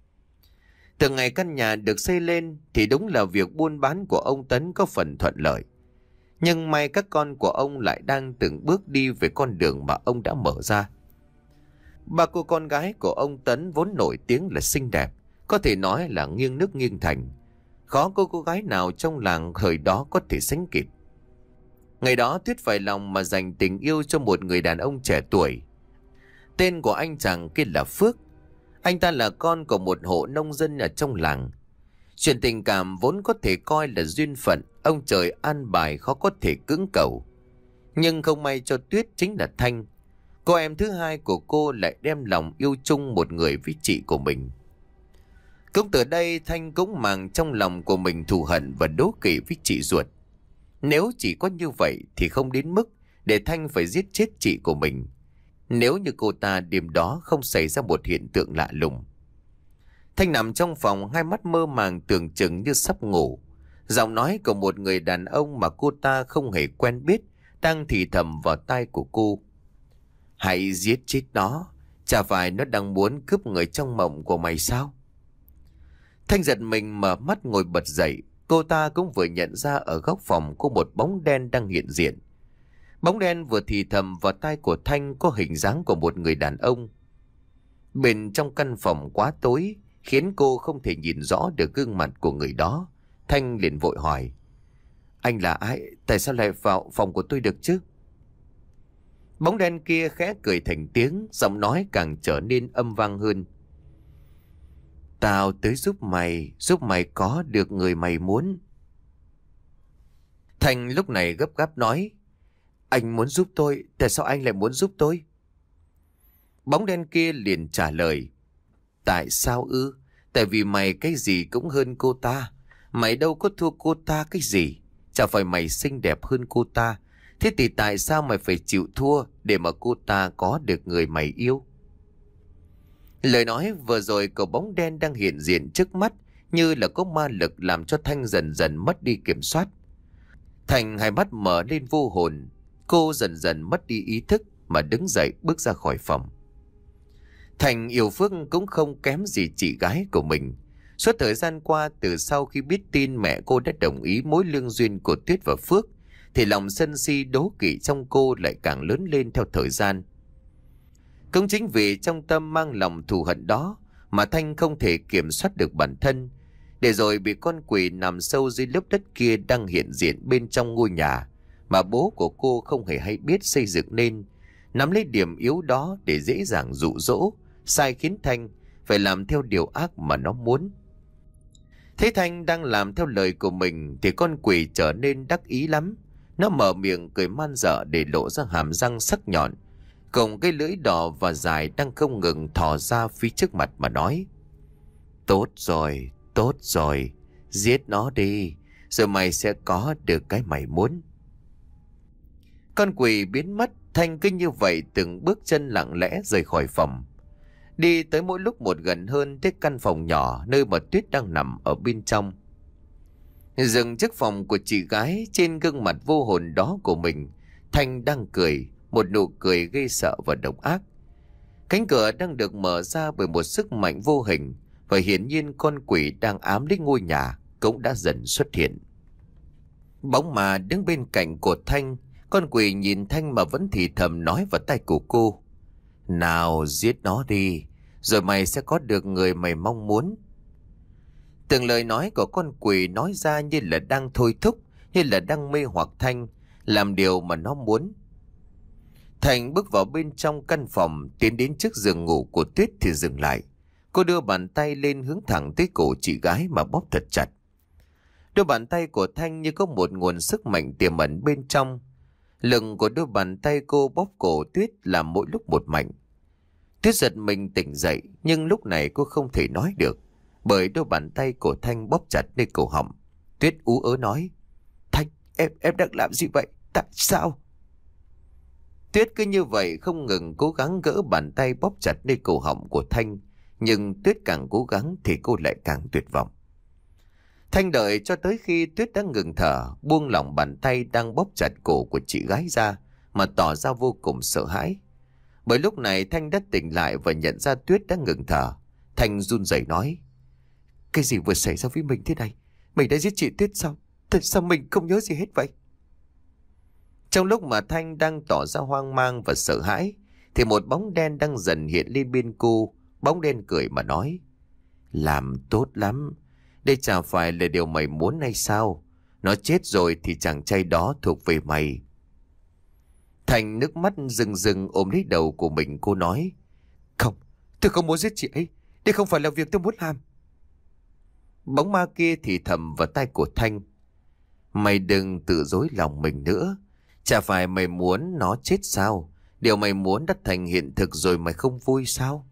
Từ ngày căn nhà được xây lên thì đúng là việc buôn bán của ông Tấn có phần thuận lợi. Nhưng may các con của ông lại đang từng bước đi về con đường mà ông đã mở ra. Ba cô con gái của ông Tấn vốn nổi tiếng là xinh đẹp, có thể nói là nghiêng nước nghiêng thành. Khó có cô gái nào trong làng thời đó có thể sánh kịp. Ngày đó Tuyết phải lòng mà dành tình yêu cho một người đàn ông trẻ tuổi. Tên của anh chàng kia là Phước. Anh ta là con của một hộ nông dân ở trong làng. Chuyện tình cảm vốn có thể coi là duyên phận, ông trời an bài khó có thể cưỡng cầu. Nhưng không may cho Tuyết chính là Thanh. Cô em thứ hai của cô lại đem lòng yêu chung một người với chị của mình. Cũng từ đây Thanh cũng mang trong lòng của mình thù hận và đố kỵ với chị ruột. Nếu chỉ có như vậy thì không đến mức để Thanh phải giết chết chị của mình, nếu như cô ta đêm đó không xảy ra một hiện tượng lạ lùng. Thanh nằm trong phòng, hai mắt mơ màng tưởng chừng như sắp ngủ. Giọng nói của một người đàn ông mà cô ta không hề quen biết đang thì thầm vào tai của cô: Hãy giết chết nó, chả phải nó đang muốn cướp người trong mộng của mày sao? Thanh giật mình mở mắt ngồi bật dậy. Cô ta cũng vừa nhận ra ở góc phòng có một bóng đen đang hiện diện. Bóng đen vừa thì thầm vào tai của Thanh có hình dáng của một người đàn ông. Bên trong căn phòng quá tối khiến cô không thể nhìn rõ được gương mặt của người đó. Thanh liền vội hỏi: Anh là ai? Tại sao lại vào phòng của tôi được chứ? Bóng đen kia khẽ cười thành tiếng, giọng nói càng trở nên âm vang hơn: Tao tới giúp mày, giúp mày có được người mày muốn. Thanh lúc này gấp gáp nói: Anh muốn giúp tôi, tại sao anh lại muốn giúp tôi? Bóng đen kia liền trả lời: Tại sao ư? Tại vì mày cái gì cũng hơn cô ta. Mày đâu có thua cô ta cái gì. Chả phải mày xinh đẹp hơn cô ta. Thế thì tại sao mày phải chịu thua để mà cô ta có được người mày yêu? Lời nói vừa rồi của bóng đen đang hiện diện trước mắt như là có ma lực làm cho Thanh dần dần mất đi kiểm soát. Thành hai mắt mở lên vô hồn. Cô dần dần mất đi ý thức mà đứng dậy bước ra khỏi phòng. Thành yêu Phước cũng không kém gì chị gái của mình. Suốt thời gian qua, từ sau khi biết tin mẹ cô đã đồng ý mối lương duyên của Tuyết và Phước, thì lòng sân si đố kỵ trong cô lại càng lớn lên theo thời gian. Cũng chính vì trong tâm mang lòng thù hận đó mà Thanh không thể kiểm soát được bản thân, để rồi bị con quỷ nằm sâu dưới lớp đất kia đang hiện diện bên trong ngôi nhà mà bố của cô không hề hay biết xây dựng nên, nắm lấy điểm yếu đó để dễ dàng dụ dỗ, sai khiến Thanh phải làm theo điều ác mà nó muốn. Thấy Thanh đang làm theo lời của mình thì con quỷ trở nên đắc ý lắm. Nó mở miệng cười man dợ để lộ ra hàm răng sắc nhọn, cùng cái lưỡi đỏ và dài đang không ngừng thò ra phía trước mặt mà nói: Tốt rồi, tốt rồi, giết nó đi, rồi mày sẽ có được cái mày muốn. Con quỷ biến mất. Thanh cứ như vậy từng bước chân lặng lẽ rời khỏi phòng, đi tới mỗi lúc một gần hơn tới căn phòng nhỏ nơi mà Tuyết đang nằm ở bên trong. Dừng trước phòng của chị gái, trên gương mặt vô hồn đó của mình, Thanh đang cười, một nụ cười gây sợ và độc ác. Cánh cửa đang được mở ra bởi một sức mạnh vô hình, và hiển nhiên con quỷ đang ám lấy ngôi nhà cũng đã dần xuất hiện. Bóng ma đứng bên cạnh của Thanh, con quỷ nhìn Thanh mà vẫn thì thầm nói vào tai của cô: "Nào giết nó đi, rồi mày sẽ có được người mày mong muốn." Từng lời nói của con quỷ nói ra như là đang thôi thúc, như là đang mê hoặc Thanh làm điều mà nó muốn. Thanh bước vào bên trong căn phòng, tiến đến trước giường ngủ của Tuyết thì dừng lại. Cô đưa bàn tay lên hướng thẳng tới cổ chị gái mà bóp thật chặt. Đôi bàn tay của Thanh như có một nguồn sức mạnh tiềm ẩn bên trong. Lưng của đôi bàn tay cô bóp cổ Tuyết làm mỗi lúc một mạnh. Tuyết giật mình tỉnh dậy, nhưng lúc này cô không thể nói được, bởi đôi bàn tay của Thanh bóp chặt nơi cổ họng. Tuyết ú ớ nói: "Thanh, em em đang làm gì vậy? Tại sao?" Tuyết cứ như vậy không ngừng cố gắng gỡ bàn tay bóp chặt nơi cổ họng của Thanh, nhưng Tuyết càng cố gắng thì cô lại càng tuyệt vọng. Thanh đợi cho tới khi Tuyết đã ngừng thở, buông lỏng bàn tay đang bóp chặt cổ của chị gái ra mà tỏ ra vô cùng sợ hãi. Bởi lúc này Thanh đã tỉnh lại và nhận ra Tuyết đã ngừng thở. Thanh run rẩy nói: "Cái gì vừa xảy ra với mình thế này? Mình đã giết chị Tuyết sao? Tại sao mình không nhớ gì hết vậy?" Trong lúc mà Thanh đang tỏ ra hoang mang và sợ hãi, thì một bóng đen đang dần hiện lên bên cô. Bóng đen cười mà nói: "Làm tốt lắm. Đây chả phải là điều mày muốn hay sao? Nó chết rồi thì chàng trai đó thuộc về mày." Thanh nước mắt rưng rưng ôm lấy đầu của mình, cô nói: "Không, tôi không muốn giết chị ấy. Đây không phải là việc tôi muốn làm." Bóng ma kia thì thầm vào tai của Thanh: "Mày đừng tự dối lòng mình nữa. Chả phải mày muốn nó chết sao? Điều mày muốn đã thành hiện thực rồi, mày không vui sao?"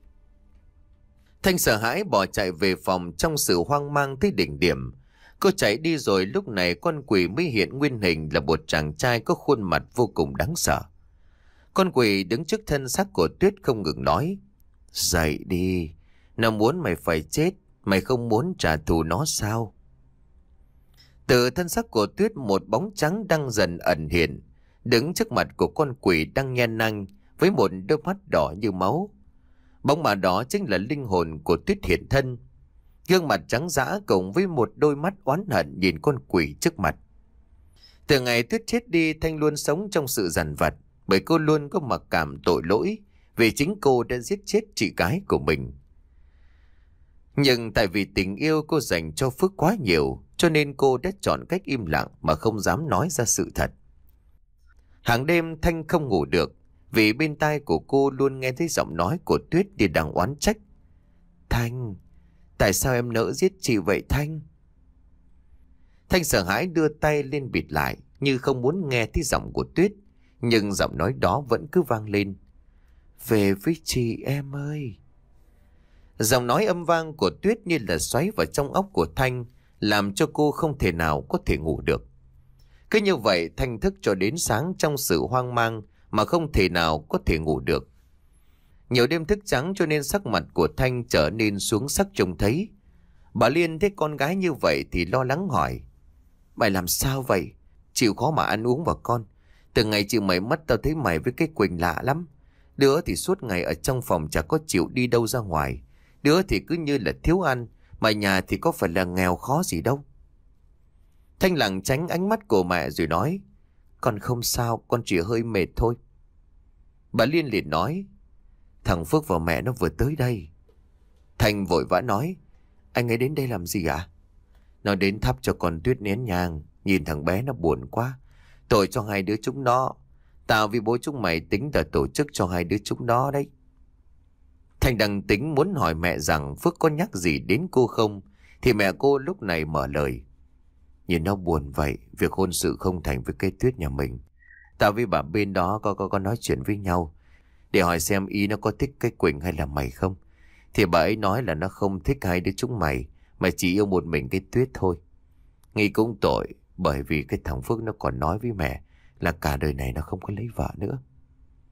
Thanh sợ hãi bỏ chạy về phòng trong sự hoang mang tới đỉnh điểm. Cô chạy đi rồi lúc này con quỷ mới hiện nguyên hình là một chàng trai có khuôn mặt vô cùng đáng sợ. Con quỷ đứng trước thân xác của Tuyết không ngừng nói: "Dậy đi, nó muốn mày phải chết, mày không muốn trả thù nó sao?" Từ thân xác của Tuyết một bóng trắng đang dần ẩn hiện, đứng trước mặt của con quỷ đang nhe nanh với một đôi mắt đỏ như máu. Bóng ma đó chính là linh hồn của Tuyết hiện thân. Gương mặt trắng dã cùng với một đôi mắt oán hận nhìn con quỷ trước mặt. Từ ngày Tuyết chết đi, Thanh luôn sống trong sự dằn vặt, bởi cô luôn có mặc cảm tội lỗi vì chính cô đã giết chết chị gái của mình. Nhưng tại vì tình yêu cô dành cho Phước quá nhiều, cho nên cô đã chọn cách im lặng mà không dám nói ra sự thật. Hàng đêm Thanh không ngủ được, vì bên tai của cô luôn nghe thấy giọng nói của Tuyết đi đang oán trách: "Thanh, tại sao em nỡ giết chị vậy Thanh?" Thanh sợ hãi đưa tay lên bịt lại, như không muốn nghe thấy giọng của Tuyết, nhưng giọng nói đó vẫn cứ vang lên: "Về với chị em ơi." Giọng nói âm vang của Tuyết như là xoáy vào trong óc của Thanh, làm cho cô không thể nào có thể ngủ được. Cứ như vậy Thanh thức cho đến sáng trong sự hoang mang mà không thể nào có thể ngủ được. Nhiều đêm thức trắng cho nên sắc mặt của Thanh trở nên xuống sắc trông thấy. Bà Liên thấy con gái như vậy thì lo lắng hỏi: "Mày làm sao vậy? Chịu khó mà ăn uống vào con. Từ ngày chị mày mất tao thấy mày với cái Quỳnh lạ lắm. Đứa thì suốt ngày ở trong phòng chả có chịu đi đâu ra ngoài. Đứa thì cứ như là thiếu ăn, mà nhà thì có phải là nghèo khó gì đâu." Thanh lảng tránh ánh mắt của mẹ rồi nói: "Con không sao, con chỉ hơi mệt thôi." Bà Liên liền nói: "Thằng Phước và mẹ nó vừa tới đây." Thanh vội vã nói: "Anh ấy đến đây làm gì ạ?" "Nó đến thắp cho con Tuyết nén nhang. Nhìn thằng bé nó buồn quá. Tội cho hai đứa chúng nó. Tao với bố chúng mày tính là tổ chức cho hai đứa chúng nó đấy." Thanh đang tính muốn hỏi mẹ rằng Phước có nhắc gì đến cô không, thì mẹ cô lúc này mở lời: "Nhìn nó buồn vậy, việc hôn sự không thành với cây Tuyết nhà mình. Tao với bà bên đó có, có, có nói chuyện với nhau để hỏi xem ý nó có thích cái Quỳnh hay là mày không. Thì bà ấy nói là nó không thích hai đứa chúng mày, mà chỉ yêu một mình cái Tuyết thôi. Nghĩ cũng tội, bởi vì cái thằng Phước nó còn nói với mẹ là cả đời này nó không có lấy vợ nữa."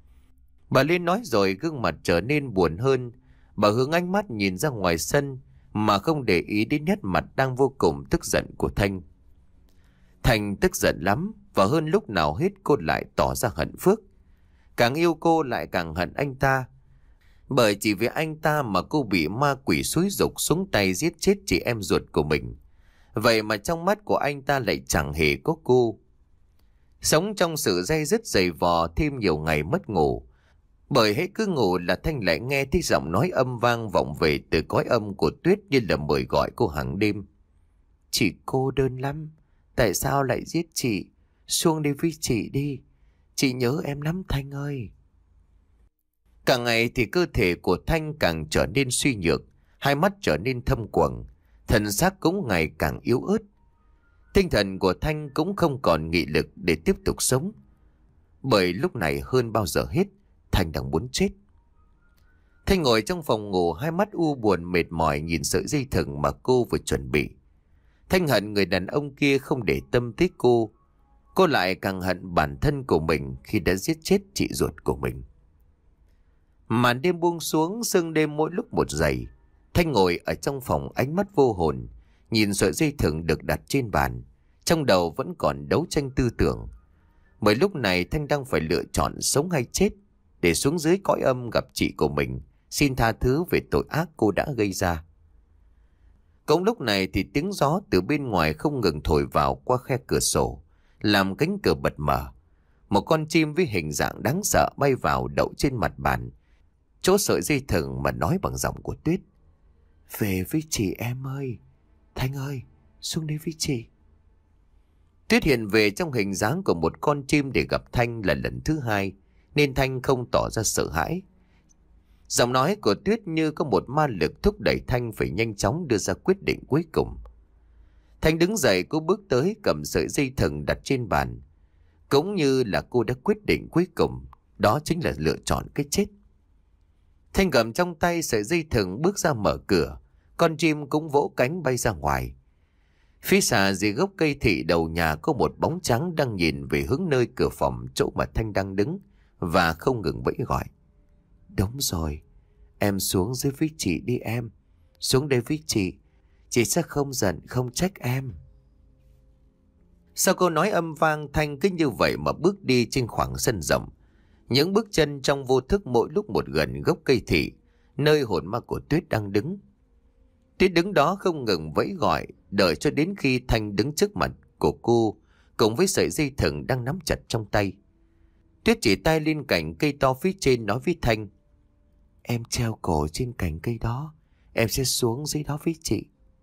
Bà Liên nói rồi gương mặt trở nên buồn hơn. Bà hướng ánh mắt nhìn ra ngoài sân. mà không để ý đến nét mặt đang vô cùng tức giận của Thanh. Thanh tức giận lắm, và hơn lúc nào hết cô lại tỏ ra hận Phước. Càng yêu cô lại càng hận anh ta. Bởi chỉ vì anh ta mà cô bị ma quỷ xúi giục xuống tay giết chết chị em ruột của mình. Vậy mà trong mắt của anh ta lại chẳng hề có cô. Sống trong sự day dứt dày vò thêm nhiều ngày mất ngủ. Bởi hễ cứ ngủ là Thanh lại nghe thấy giọng nói âm vang vọng về từ cõi âm của Tuyết như là mời gọi cô hàng đêm. Chị cô đơn lắm, tại sao lại giết chị? Xuống đây với chị đi, chị nhớ em lắm Thanh ơi. Càng ngày thì cơ thể của Thanh càng trở nên suy nhược, hai mắt trở nên thâm quầng, thần xác cũng ngày càng yếu ớt. Tinh thần của Thanh cũng không còn nghị lực để tiếp tục sống. Bởi lúc này hơn bao giờ hết, Thanh đang muốn chết. Thanh ngồi trong phòng ngủ, hai mắt u buồn mệt mỏi nhìn sợi dây thừng mà cô vừa chuẩn bị. Thanh hận người đàn ông kia không để tâm tới cô. Cô lại càng hận bản thân của mình khi đã giết chết chị ruột của mình. Màn đêm buông xuống, sương đêm mỗi lúc một dày. Thanh ngồi ở trong phòng, ánh mắt vô hồn, nhìn sợi dây thừng được đặt trên bàn. Trong đầu vẫn còn đấu tranh tư tưởng. Bởi lúc này Thanh đang phải lựa chọn sống hay chết, để xuống dưới cõi âm gặp chị của mình, xin tha thứ về tội ác cô đã gây ra. Cũng lúc này thì tiếng gió từ bên ngoài không ngừng thổi vào qua khe cửa sổ, làm cánh cửa bật mở. Một con chim với hình dạng đáng sợ bay vào đậu trên mặt bàn, chỗ sợi dây thừng mà nói bằng giọng của Tuyết. Về với chị em ơi, Thanh ơi, xuống đây với chị. Tuyết hiện về trong hình dáng của một con chim để gặp Thanh là lần thứ hai, nên Thanh không tỏ ra sợ hãi. Giọng nói của Tuyết như có một ma lực thúc đẩy Thanh phải nhanh chóng đưa ra quyết định cuối cùng. Thanh đứng dậy, cô bước tới cầm sợi dây thừng đặt trên bàn. Cũng như là cô đã quyết định cuối cùng, đó chính là lựa chọn cái chết. Thanh cầm trong tay sợi dây thừng bước ra mở cửa, con chim cũng vỗ cánh bay ra ngoài. Phía xa dưới gốc cây thị đầu nhà có một bóng trắng đang nhìn về hướng nơi cửa phòng chỗ mà Thanh đang đứng và không ngừng vẫy gọi. Đúng rồi, em xuống dưới với chị đi em. Xuống đây với chị, chị sẽ không giận không trách em. Sau câu nói âm vang, Thanh cứ như vậy mà bước đi trên khoảng sân rộng. Những bước chân trong vô thức mỗi lúc một gần gốc cây thị, nơi hồn ma của Tuyết đang đứng. Tuyết đứng đó không ngừng vẫy gọi, đợi cho đến khi Thanh đứng trước mặt của cô, cùng với sợi dây thừng đang nắm chặt trong tay. Tuyết chỉ tay lên cành cây to phía trên nói với Thanh. Em treo cổ trên cành cây đó, em sẽ xuống dưới đó với chị.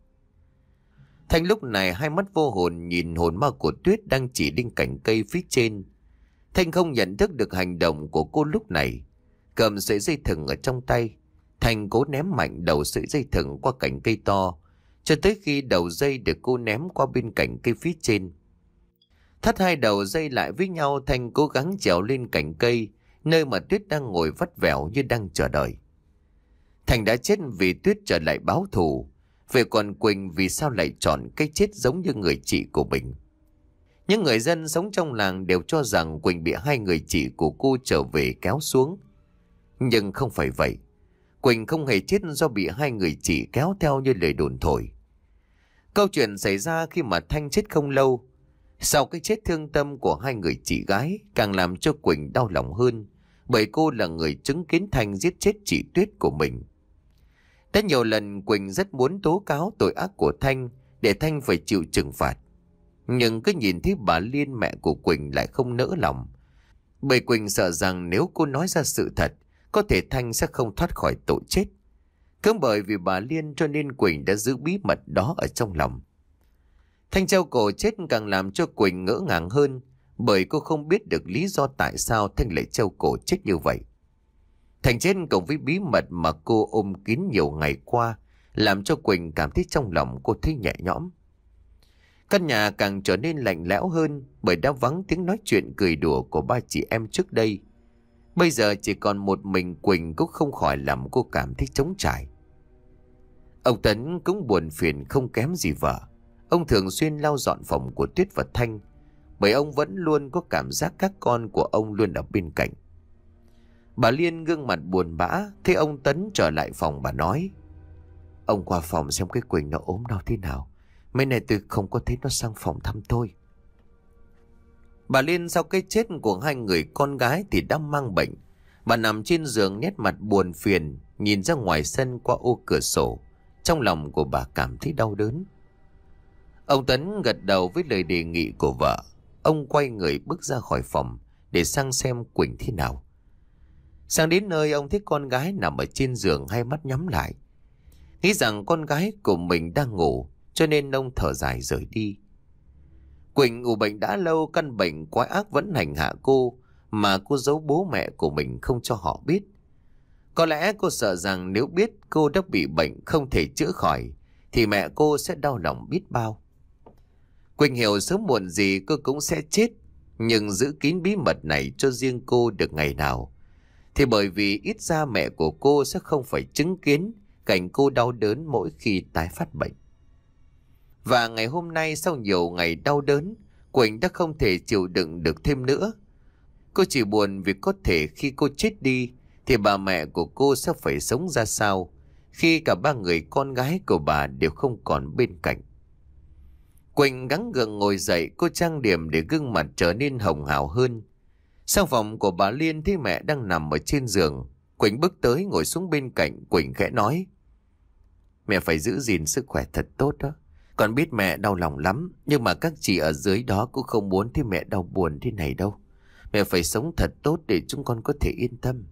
Thanh lúc này hai mắt vô hồn nhìn hồn ma của Tuyết đang chỉ lên cành cây phía trên. Thanh không nhận thức được hành động của cô lúc này. Cầm sợi dây thừng ở trong tay, Thanh cố ném mạnh đầu sợi dây thừng qua cành cây to, cho tới khi đầu dây được cô ném qua bên cạnh cây phía trên. Thắt hai đầu dây lại với nhau, Thanh cố gắng trèo lên cành cây, nơi mà Tuyết đang ngồi vắt vẻo như đang chờ đợi. Thanh đã chết vì Tuyết trở lại báo thù. Vậy còn Quỳnh vì sao lại chọn cái chết giống như người chị của mình? Những người dân sống trong làng đều cho rằng Quỳnh bị hai người chị của cô trở về kéo xuống. Nhưng không phải vậy. Quỳnh không hề chết do bị hai người chị kéo theo như lời đồn thổi. Câu chuyện xảy ra khi mà Thanh chết không lâu. Sau cái chết thương tâm của hai người chị gái càng làm cho Quỳnh đau lòng hơn, bởi cô là người chứng kiến Thanh giết chết chị Tuyết của mình. Đã nhiều lần Quỳnh rất muốn tố cáo tội ác của Thanh để Thanh phải chịu trừng phạt. Nhưng cứ nhìn thấy bà Liên, mẹ của Quỳnh, lại không nỡ lòng. Bởi Quỳnh sợ rằng nếu cô nói ra sự thật, có thể Thanh sẽ không thoát khỏi tội chết. Cứ bởi vì bà Liên cho nên Quỳnh đã giữ bí mật đó ở trong lòng. Thanh treo cổ chết càng làm cho Quỳnh ngỡ ngàng hơn, bởi cô không biết được lý do tại sao Thanh lại treo cổ chết như vậy. Thanh chết cộng với bí mật mà cô ôm kín nhiều ngày qua, làm cho Quỳnh cảm thấy trong lòng cô thấy nhẹ nhõm. Căn nhà càng trở nên lạnh lẽo hơn, bởi đã vắng tiếng nói chuyện cười đùa của ba chị em trước đây. Bây giờ chỉ còn một mình Quỳnh cũng không khỏi làm cô cảm thấy trống trải. Ông Tấn cũng buồn phiền không kém gì vợ. Ông thường xuyên lau dọn phòng của Tuyết và Thanh, bởi ông vẫn luôn có cảm giác các con của ông luôn ở bên cạnh. Bà Liên gương mặt buồn bã, thấy ông Tấn trở lại phòng, bà nói. Ông qua phòng xem cái Quỳnh nó ốm đau thế nào. Mấy này tôi không có thấy nó sang phòng thăm tôi. Bà Liên sau cái chết của hai người con gái thì đã mang bệnh. Bà nằm trên giường nét mặt buồn phiền, nhìn ra ngoài sân qua ô cửa sổ. Trong lòng của bà cảm thấy đau đớn. Ông Tấn gật đầu với lời đề nghị của vợ. Ông quay người bước ra khỏi phòng để sang xem Quỳnh thế nào. Sang đến nơi ông thấy con gái nằm ở trên giường hai mắt nhắm lại. Nghĩ rằng con gái của mình đang ngủ, cho nên ông thở dài rời đi. Quỳnh ủ bệnh đã lâu, căn bệnh quái ác vẫn hành hạ cô, mà cô giấu bố mẹ của mình không cho họ biết. Có lẽ cô sợ rằng nếu biết cô đã bị bệnh không thể chữa khỏi, thì mẹ cô sẽ đau lòng biết bao. Quỳnh hiểu sớm muộn gì cô cũng sẽ chết, nhưng giữ kín bí mật này cho riêng cô được ngày nào, thì bởi vì ít ra mẹ của cô sẽ không phải chứng kiến cảnh cô đau đớn mỗi khi tái phát bệnh. Và ngày hôm nay sau nhiều ngày đau đớn, Quỳnh đã không thể chịu đựng được thêm nữa. Cô chỉ buồn vì có thể khi cô chết đi thì bà mẹ của cô sẽ phải sống ra sao khi cả ba người con gái của bà đều không còn bên cạnh. Quỳnh gắng gượng ngồi dậy, cô trang điểm để gương mặt trở nên hồng hào hơn. Sang phòng của bà Liên thấy mẹ đang nằm ở trên giường. Quỳnh bước tới ngồi xuống bên cạnh. Quỳnh khẽ nói: Mẹ phải giữ gìn sức khỏe thật tốt đó. Con biết mẹ đau lòng lắm, nhưng mà các chị ở dưới đó cũng không muốn thấy mẹ đau buồn thế này đâu. Mẹ phải sống thật tốt để chúng con có thể yên tâm.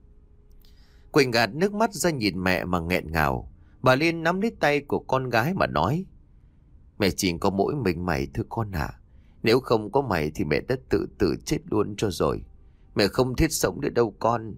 Quỳnh gạt nước mắt ra nhìn mẹ mà nghẹn ngào. Bà Liên nắm lấy tay của con gái mà nói: Mẹ chỉ có mỗi mình mày thôi con à. Nếu không có mày thì mẹ đã tự tử chết luôn cho rồi. Mẹ không thiết sống nữa đâu con.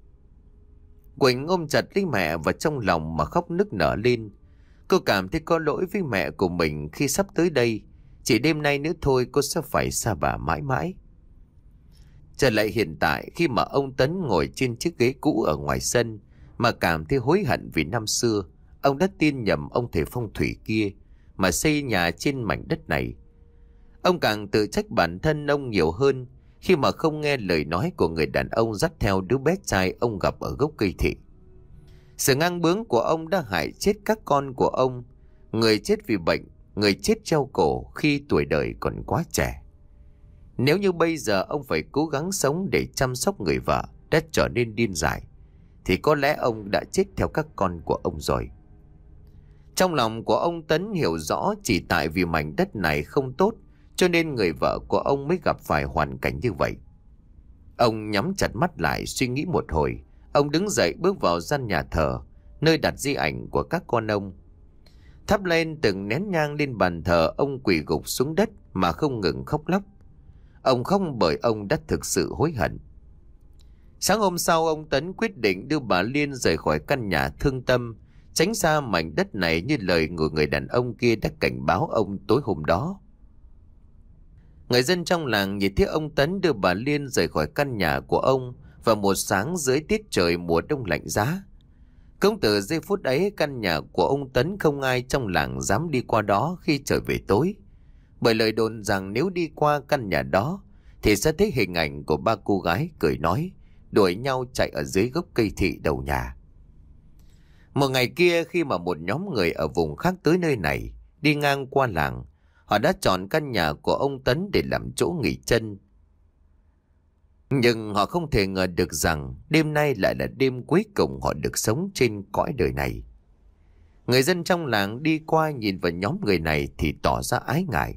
Quỳnh ôm chặt lấy mẹ và trong lòng mà khóc nức nở lên. Cô cảm thấy có lỗi với mẹ của mình khi sắp tới đây. Chỉ đêm nay nữa thôi cô sẽ phải xa bà mãi mãi. Trở lại hiện tại, khi mà ông Tấn ngồi trên chiếc ghế cũ ở ngoài sân mà cảm thấy hối hận vì năm xưa ông đã tin nhầm ông thầy phong thủy kia mà xây nhà trên mảnh đất này. Ông càng tự trách bản thân ông nhiều hơn khi mà không nghe lời nói của người đàn ông dắt theo đứa bé trai ông gặp ở gốc cây thị. Sự ngang bướng của ông đã hại chết các con của ông. Người chết vì bệnh, người chết treo cổ khi tuổi đời còn quá trẻ. Nếu như bây giờ ông phải cố gắng sống để chăm sóc người vợ đã trở nên điên dại, thì có lẽ ông đã chết theo các con của ông rồi. Trong lòng của ông Tấn hiểu rõ chỉ tại vì mảnh đất này không tốt, cho nên người vợ của ông mới gặp phải hoàn cảnh như vậy. Ông nhắm chặt mắt lại suy nghĩ một hồi. Ông đứng dậy bước vào gian nhà thờ, nơi đặt di ảnh của các con ông. Thắp lên từng nén nhang lên bàn thờ, ông quỳ gục xuống đất mà không ngừng khóc lóc. Ông khóc bởi ông đã thực sự hối hận. Sáng hôm sau, ông Tấn quyết định đưa bà Liên rời khỏi căn nhà thương tâm, tránh xa mảnh đất này như lời của người đàn ông kia đã cảnh báo ông tối hôm đó. Người dân trong làng nhìn thấy ông Tấn đưa bà Liên rời khỏi căn nhà của ông vào một sáng dưới tiết trời mùa đông lạnh giá. Cũng từ giây phút ấy, căn nhà của ông Tấn không ai trong làng dám đi qua đó khi trời về tối. Bởi lời đồn rằng nếu đi qua căn nhà đó thì sẽ thấy hình ảnh của ba cô gái cười nói, đuổi nhau chạy ở dưới gốc cây thị đầu nhà. Một ngày kia, khi mà một nhóm người ở vùng khác tới nơi này đi ngang qua làng, họ đã chọn căn nhà của ông Tấn để làm chỗ nghỉ chân. Nhưng họ không thể ngờ được rằng đêm nay lại là đêm cuối cùng họ được sống trên cõi đời này. Người dân trong làng đi qua nhìn vào nhóm người này thì tỏ ra ái ngại.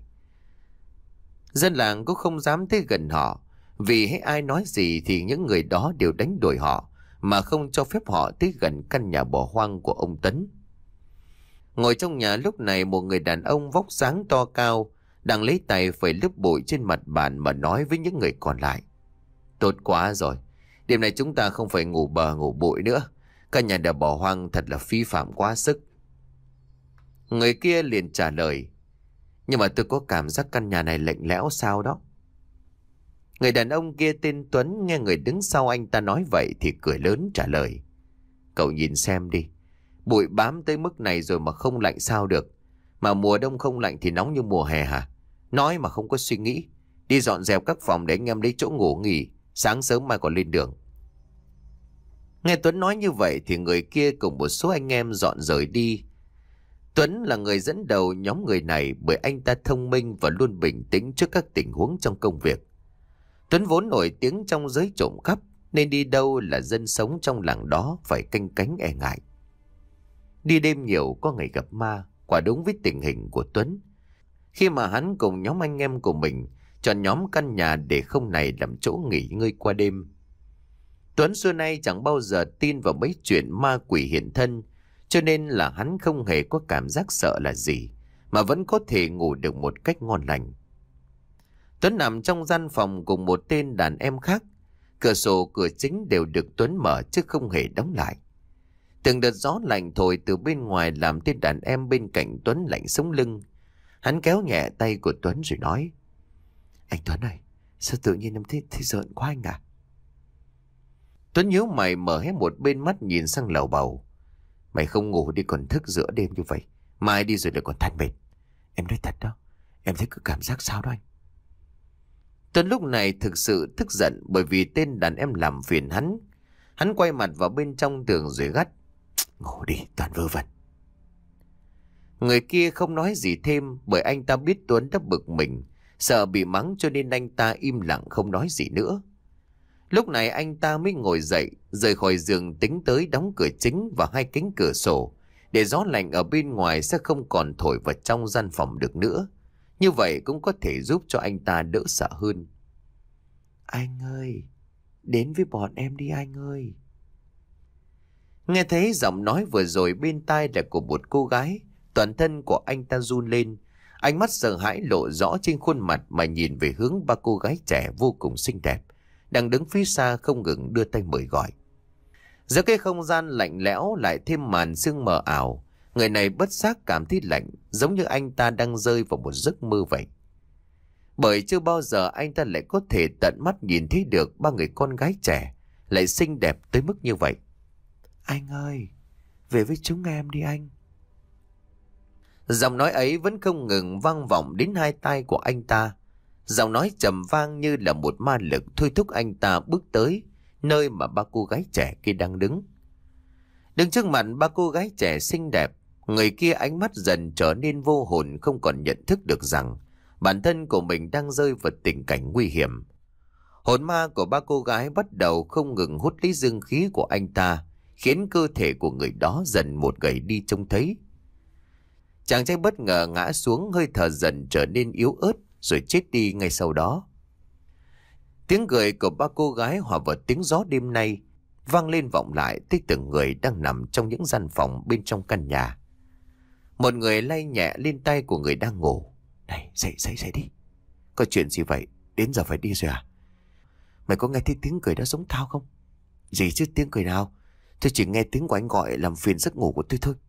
Dân làng cũng không dám tới gần họ, vì hết ai nói gì thì những người đó đều đánh đuổi họ mà không cho phép họ tới gần căn nhà bỏ hoang của ông Tấn. Ngồi trong nhà lúc này, một người đàn ông vóc dáng to cao đang lấy tay phẩy lớp bụi trên mặt bàn mà nói với những người còn lại: Tốt quá rồi, đêm nay chúng ta không phải ngủ bờ ngủ bụi nữa. Căn nhà đã bỏ hoang thật là phí phạm quá sức. Người kia liền trả lời: Nhưng mà tôi có cảm giác căn nhà này lạnh lẽo sao đó. Người đàn ông kia tên Tuấn nghe người đứng sau anh ta nói vậy thì cười lớn trả lời: Cậu nhìn xem đi, bụi bám tới mức này rồi mà không lạnh sao được. Mà mùa đông không lạnh thì nóng như mùa hè hả? Nói mà không có suy nghĩ. Đi dọn dẹp các phòng để anh em lấy chỗ ngủ nghỉ, sáng sớm mai còn lên đường. Nghe Tuấn nói như vậy thì người kia cùng một số anh em dọn rời đi. Tuấn là người dẫn đầu nhóm người này bởi anh ta thông minh và luôn bình tĩnh trước các tình huống trong công việc. Tuấn vốn nổi tiếng trong giới trộm cắp nên đi đâu là dân sống trong làng đó phải canh cánh e ngại. Đi đêm nhiều có ngày gặp ma, quả đúng với tình hình của Tuấn. Khi mà hắn cùng nhóm anh em của mình chọn nhóm căn nhà để không này làm chỗ nghỉ ngơi qua đêm. Tuấn xưa nay chẳng bao giờ tin vào mấy chuyện ma quỷ hiện thân, cho nên là hắn không hề có cảm giác sợ là gì, mà vẫn có thể ngủ được một cách ngon lành. Tuấn nằm trong gian phòng cùng một tên đàn em khác. Cửa sổ cửa chính đều được Tuấn mở chứ không hề đóng lại. Từng đợt gió lạnh thổi từ bên ngoài làm tên đàn em bên cạnh Tuấn lạnh sống lưng. Hắn kéo nhẹ tay của Tuấn rồi nói: "Anh Tuấn ơi, sao tự nhiên em thấy, thấy rợn quá anh à?" Tuấn nhíu mày mở hết một bên mắt nhìn sang lầu bầu. "Mày không ngủ đi còn thức giữa đêm như vậy, mai đi rồi lại còn than mệt. Em nói thật đó, em thấy cứ cảm giác sao đó anh." Tuấn lúc này thực sự tức giận bởi vì tên đàn em làm phiền hắn. Hắn quay mặt vào bên trong tường rồi gắt: "Ngủ đi, toàn vơ vẩn." Người kia không nói gì thêm bởi anh ta biết Tuấn đã bực mình, sợ bị mắng cho nên anh ta im lặng không nói gì nữa. Lúc này anh ta mới ngồi dậy, rời khỏi giường tính tới đóng cửa chính và hai cánh cửa sổ, để gió lạnh ở bên ngoài sẽ không còn thổi vào trong gian phòng được nữa. Như vậy cũng có thể giúp cho anh ta đỡ sợ hơn. "Anh ơi, đến với bọn em đi anh ơi." Nghe thấy giọng nói vừa rồi bên tai là của một cô gái, toàn thân của anh ta run lên. Ánh mắt sợ hãi lộ rõ trên khuôn mặt mà nhìn về hướng ba cô gái trẻ vô cùng xinh đẹp đang đứng phía xa không ngừng đưa tay mời gọi. Giữa cái không gian lạnh lẽo lại thêm màn sương mờ ảo, người này bất giác cảm thấy lạnh, giống như anh ta đang rơi vào một giấc mơ vậy. Bởi chưa bao giờ anh ta lại có thể tận mắt nhìn thấy được ba người con gái trẻ lại xinh đẹp tới mức như vậy. "Anh ơi, về với chúng em đi anh." Giọng nói ấy vẫn không ngừng vang vọng đến hai tai của anh ta. Giọng nói trầm vang như là một ma lực thôi thúc anh ta bước tới nơi mà ba cô gái trẻ kia đang đứng. Đứng trước mặt ba cô gái trẻ xinh đẹp, người kia ánh mắt dần trở nên vô hồn, không còn nhận thức được rằng bản thân của mình đang rơi vào tình cảnh nguy hiểm. Hồn ma của ba cô gái bắt đầu không ngừng hút lấy dương khí của anh ta, khiến cơ thể của người đó dần một gầy đi trông thấy. Chàng trai bất ngờ ngã xuống, hơi thở dần trở nên yếu ớt rồi chết đi ngay sau đó. Tiếng cười của ba cô gái hòa vào tiếng gió đêm nay vang lên vọng lại tới từng người đang nằm trong những gian phòng bên trong căn nhà. Một người lay nhẹ lên tay của người đang ngủ: "Này, dậy dậy dậy đi. Có chuyện gì vậy? Đến giờ phải đi rồi à? Mày có nghe thấy tiếng cười đó giống Thao không?" "Gì chứ, tiếng cười nào? Tôi chỉ nghe tiếng của anh gọi làm phiền giấc ngủ của tôi thôi."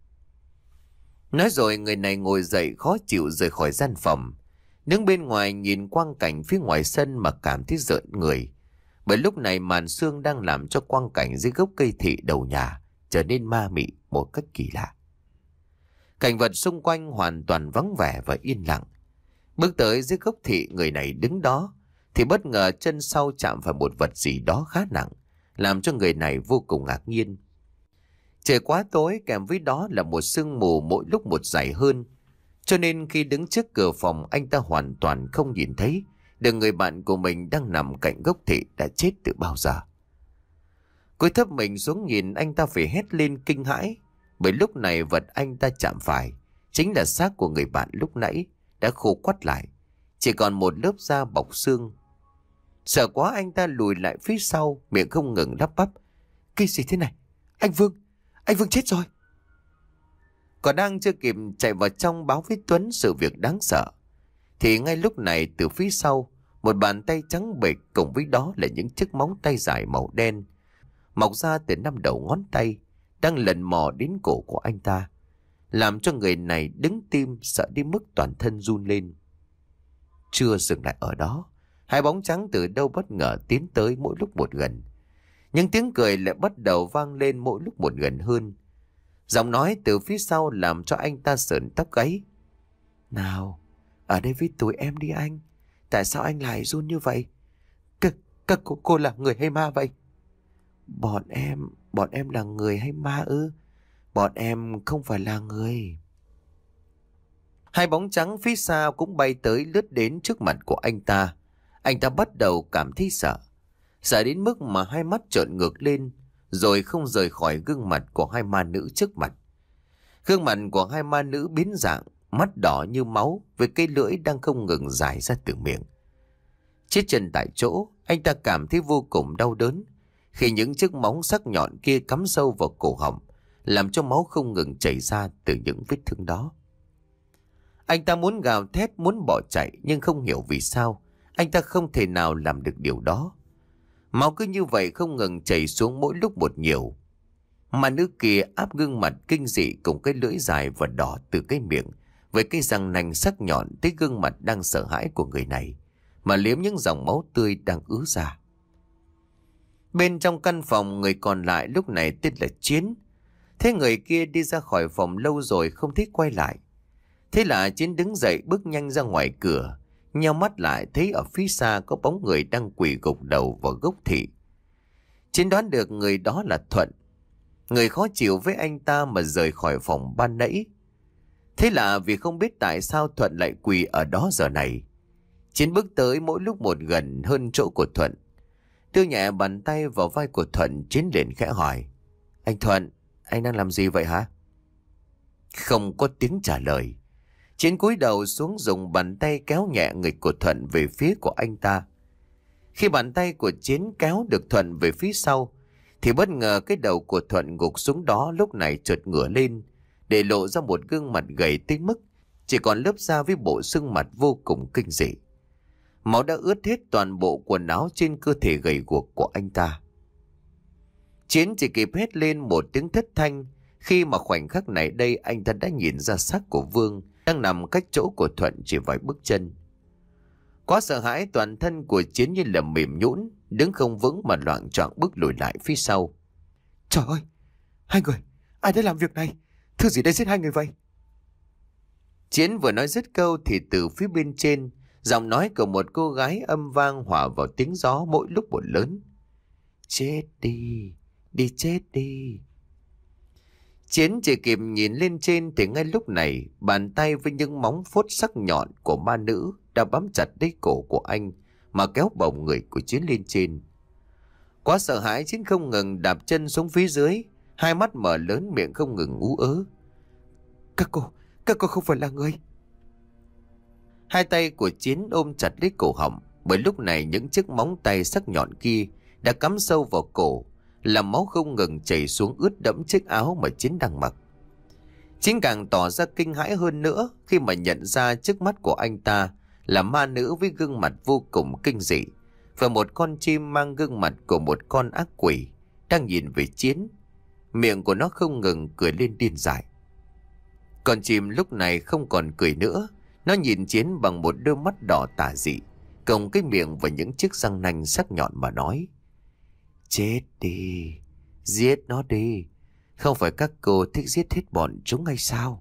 Nói rồi người này ngồi dậy khó chịu rời khỏi gian phòng. Đứng bên ngoài nhìn quang cảnh phía ngoài sân mà cảm thấy rợn người. Bởi lúc này màn sương đang làm cho quang cảnh dưới gốc cây thị đầu nhà trở nên ma mị một cách kỳ lạ. Cảnh vật xung quanh hoàn toàn vắng vẻ và yên lặng. Bước tới dưới gốc thị, người này đứng đó thì bất ngờ chân sau chạm phải một vật gì đó khá nặng, làm cho người này vô cùng ngạc nhiên. Trời quá tối, kèm với đó là một sương mù mỗi lúc một dày hơn, cho nên khi đứng trước cửa phòng anh ta hoàn toàn không nhìn thấy được người bạn của mình đang nằm cạnh gốc thị đã chết từ bao giờ. Cúi thấp mình xuống nhìn, anh ta phải hét lên kinh hãi, bởi lúc này vật anh ta chạm phải chính là xác của người bạn lúc nãy đã khô quắt lại, chỉ còn một lớp da bọc xương. Sợ quá anh ta lùi lại phía sau, miệng không ngừng lắp bắp: "Cái gì thế này? Anh Vương, anh Vương chết rồi." Còn đang chưa kịp chạy vào trong báo với Tuấn sự việc đáng sợ, thì ngay lúc này từ phía sau, một bàn tay trắng bệch cùng với đó là những chiếc móng tay dài màu đen mọc ra từ năm đầu ngón tay đang lần mò đến cổ của anh ta, làm cho người này đứng tim sợ đến mức toàn thân run lên. Chưa dừng lại ở đó, hai bóng trắng từ đâu bất ngờ tiến tới mỗi lúc một gần. Những tiếng cười lại bắt đầu vang lên mỗi lúc một gần hơn. Giọng nói từ phía sau làm cho anh ta sởn tóc gáy: "Nào, ở đây với tụi em đi anh. Tại sao anh lại run như vậy? Các, các cô, cô là người hay ma vậy?" Bọn em, bọn em là người hay ma ư? Bọn em không phải là người. Hai bóng trắng phía xa cũng bay tới lướt đến trước mặt của anh ta. Anh ta bắt đầu cảm thấy sợ. Sợ đến mức mà hai mắt trợn ngược lên, rồi không rời khỏi gương mặt của hai ma nữ trước mặt. Gương mặt của hai ma nữ biến dạng, mắt đỏ như máu với cây lưỡi đang không ngừng dài ra từ miệng. Chết chân tại chỗ, anh ta cảm thấy vô cùng đau đớn khi những chiếc móng sắc nhọn kia cắm sâu vào cổ họng, làm cho máu không ngừng chảy ra từ những vết thương đó. Anh ta muốn gào thét, muốn bỏ chạy, nhưng không hiểu vì sao anh ta không thể nào làm được điều đó. Máu cứ như vậy không ngừng chảy xuống mỗi lúc một nhiều. Mà nữ kia áp gương mặt kinh dị cùng cái lưỡi dài và đỏ từ cái miệng, với cái răng nanh sắc nhọn tới gương mặt đang sợ hãi của người này, mà liếm những dòng máu tươi đang ứa ra. Bên trong căn phòng, người còn lại lúc này tên là Chiến. Thế người kia đi ra khỏi phòng lâu rồi không thích quay lại. Thế là Chiến đứng dậy bước nhanh ra ngoài cửa, nheo mắt lại thấy ở phía xa có bóng người đang quỳ gục đầu vào gốc thị. Chiến đoán được người đó là Thuận, người khó chịu với anh ta mà rời khỏi phòng ban nãy. Thế là vì không biết tại sao Thuận lại quỳ ở đó giờ này, Chiến bước tới mỗi lúc một gần hơn chỗ của Thuận, đưa nhẹ bàn tay vào vai của Thuận. Chiến liền khẽ hỏi: Anh Thuận, anh đang làm gì vậy hả? Không có tiếng trả lời. Chiến cúi đầu xuống dùng bàn tay kéo nhẹ người của Thuận về phía của anh ta. Khi bàn tay của Chiến kéo được Thuận về phía sau, thì bất ngờ cái đầu của Thuận gục xuống đó lúc này chợt ngửa lên, để lộ ra một gương mặt gầy tới mức chỉ còn lớp da với bộ xương mặt vô cùng kinh dị. Máu đã ướt hết toàn bộ quần áo trên cơ thể gầy guộc của anh ta. Chiến chỉ kịp hét lên một tiếng thất thanh khi mà khoảnh khắc này đây anh ta đã nhìn ra xác của Vương đang nằm cách chỗ của Thuận chỉ vài bước chân. Quá sợ hãi, toàn thân của Chiến như là mềm nhũn, đứng không vững mà loạng choạng bước lùi lại phía sau. Trời ơi, hai người, ai đã làm việc này? Thứ gì đã giết hai người vậy? Chiến vừa nói dứt câu thì từ phía bên trên, giọng nói của một cô gái âm vang hòa vào tiếng gió mỗi lúc một lớn. Chết đi, đi chết đi. Chiến chỉ kịp nhìn lên trên thì ngay lúc này, bàn tay với những móng vuốt sắc nhọn của ma nữ đã bám chặt lấy cổ của anh mà kéo bổng người của Chiến lên trên. Quá sợ hãi, Chiến không ngừng đạp chân xuống phía dưới, hai mắt mở lớn, miệng không ngừng ú ớ. Các cô, các cô không phải là người. Hai tay của Chiến ôm chặt lấy cổ họng, bởi lúc này những chiếc móng tay sắc nhọn kia đã cắm sâu vào cổ, làm máu không ngừng chảy xuống ướt đẫm chiếc áo mà Chiến đang mặc. Chiến càng tỏ ra kinh hãi hơn nữa khi mà nhận ra trước mắt của anh ta là ma nữ với gương mặt vô cùng kinh dị, và một con chim mang gương mặt của một con ác quỷ đang nhìn về Chiến. Miệng của nó không ngừng cười lên điên dại. Con chim lúc này không còn cười nữa, nó nhìn Chiến bằng một đôi mắt đỏ tà dị, cộng cái miệng và những chiếc răng nanh sắc nhọn mà nói: Chết đi, giết nó đi, không phải các cô thích giết hết bọn chúng hay sao?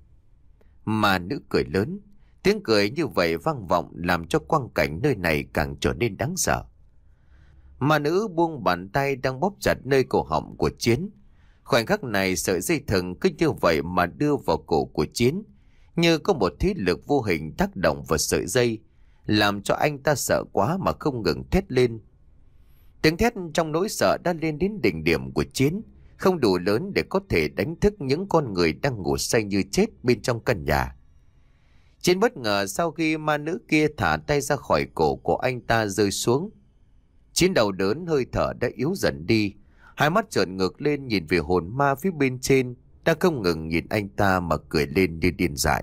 Mà nữ cười lớn, tiếng cười như vậy vang vọng làm cho quang cảnh nơi này càng trở nên đáng sợ. Mà nữ buông bàn tay đang bóp chặt nơi cổ họng của Chiến. Khoảnh khắc này sợi dây thừng cứ như vậy mà đưa vào cổ của Chiến, như có một thế lực vô hình tác động vào sợi dây, làm cho anh ta sợ quá mà không ngừng thét lên. Tiếng thét trong nỗi sợ đã lên đến đỉnh điểm của Chiến, không đủ lớn để có thể đánh thức những con người đang ngủ say như chết bên trong căn nhà. Chiến bất ngờ sau khi ma nữ kia thả tay ra khỏi cổ của anh ta rơi xuống. Chiến đầu đớn, hơi thở đã yếu dần đi, hai mắt trợn ngược lên nhìn về hồn ma phía bên trên đang không ngừng nhìn anh ta mà cười lên như điên dại.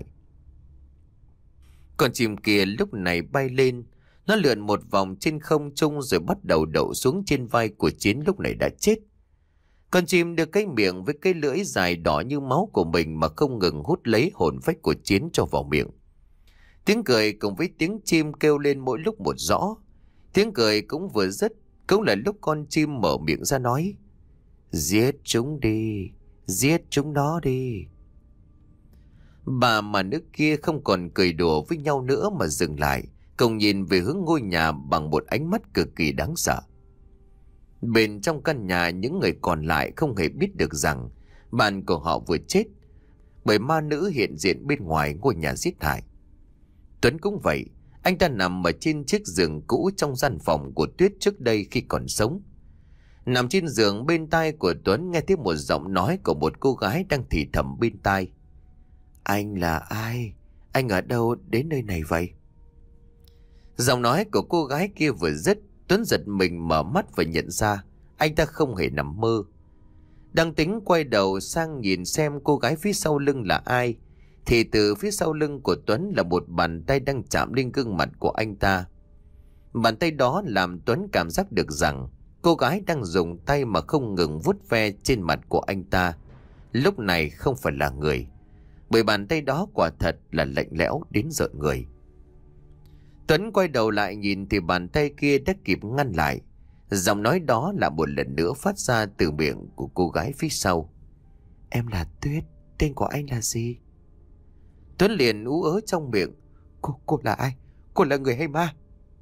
Con chim kia lúc này bay lên, nó lượn một vòng trên không trung rồi bắt đầu đậu xuống trên vai của Chiến lúc này đã chết. Con chim đưa cái miệng với cái lưỡi dài đỏ như máu của mình mà không ngừng hút lấy hồn phách của Chiến cho vào miệng. Tiếng cười cùng với tiếng chim kêu lên mỗi lúc một rõ. Tiếng cười cũng vừa dứt, cũng là lúc con chim mở miệng ra nói: Giết chúng đi, giết chúng nó đi. Bà mà nước kia không còn cười đùa với nhau nữa mà dừng lại, cùng nhìn về hướng ngôi nhà bằng một ánh mắt cực kỳ đáng sợ. Bên trong căn nhà, những người còn lại không hề biết được rằng bạn của họ vừa chết bởi ma nữ hiện diện bên ngoài ngôi nhà giết hại. Tuấn cũng vậy, anh ta nằm ở trên chiếc giường cũ trong gian phòng của Tuyết trước đây khi còn sống. Nằm trên giường, bên tai của Tuấn nghe thấy một giọng nói của một cô gái đang thì thầm bên tai. Anh là ai? Anh ở đâu đến nơi này vậy? Giọng nói của cô gái kia vừa dứt, Tuấn giật mình mở mắt và nhận ra anh ta không hề nằm mơ. Đang tính quay đầu sang nhìn xem cô gái phía sau lưng là ai, thì từ phía sau lưng của Tuấn là một bàn tay đang chạm lên gương mặt của anh ta. Bàn tay đó làm Tuấn cảm giác được rằng cô gái đang dùng tay mà không ngừng vuốt ve trên mặt của anh ta. Lúc này không phải là người, bởi bàn tay đó quả thật là lạnh lẽo đến rợn người. Tuấn quay đầu lại nhìn thì bàn tay kia đã kịp ngăn lại. Giọng nói đó là một lần nữa phát ra từ miệng của cô gái phía sau. Em là Tuyết, tên của anh là gì? Tuấn liền ú ớ trong miệng. Cô, cô là ai? Cô là người hay ma?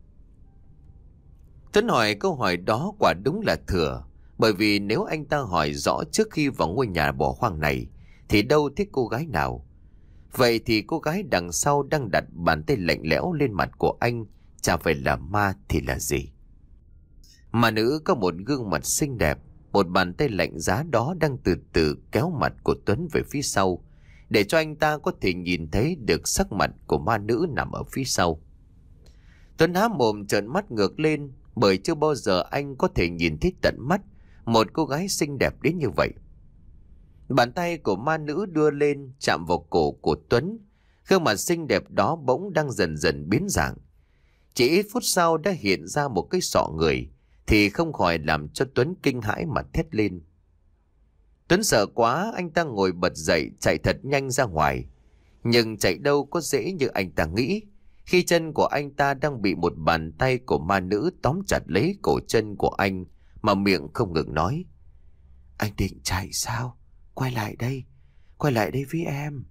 Tuấn hỏi câu hỏi đó quả đúng là thừa. Bởi vì nếu anh ta hỏi rõ trước khi vào ngôi nhà bỏ hoang này thì đâu thích cô gái nào. Vậy thì cô gái đằng sau đang đặt bàn tay lạnh lẽo lên mặt của anh chả phải là ma thì là gì? Ma nữ có một gương mặt xinh đẹp, một bàn tay lạnh giá đó đang từ từ kéo mặt của Tuấn về phía sau, để cho anh ta có thể nhìn thấy được sắc mặt của ma nữ nằm ở phía sau. Tuấn há mồm trợn mắt ngược lên, bởi chưa bao giờ anh có thể nhìn thấy tận mắt một cô gái xinh đẹp đến như vậy. Bàn tay của ma nữ đưa lên chạm vào cổ của Tuấn, gương mặt xinh đẹp đó bỗng đang dần dần biến dạng. Chỉ ít phút sau đã hiện ra một cái sọ người, thì không khỏi làm cho Tuấn kinh hãi mà thét lên. Tuấn sợ quá, anh ta ngồi bật dậy chạy thật nhanh ra ngoài. Nhưng chạy đâu có dễ như anh ta nghĩ, khi chân của anh ta đang bị một bàn tay của ma nữ tóm chặt lấy cổ chân của anh, mà miệng không ngừng nói. Anh định chạy sao? Quay lại đây, quay lại đây với em.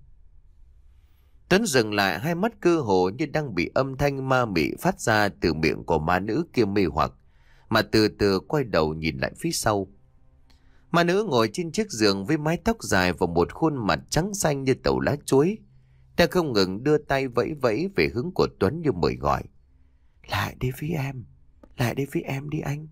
Tuấn dừng lại, hai mắt cơ hồ như đang bị âm thanh ma mị phát ra từ miệng của ma nữ kia mê hoặc, mà từ từ quay đầu nhìn lại phía sau. Ma nữ ngồi trên chiếc giường với mái tóc dài và một khuôn mặt trắng xanh như tàu lá chuối, đang không ngừng đưa tay vẫy vẫy về hướng của Tuấn như mời gọi. Lại đây với em, lại đây với em đi anh.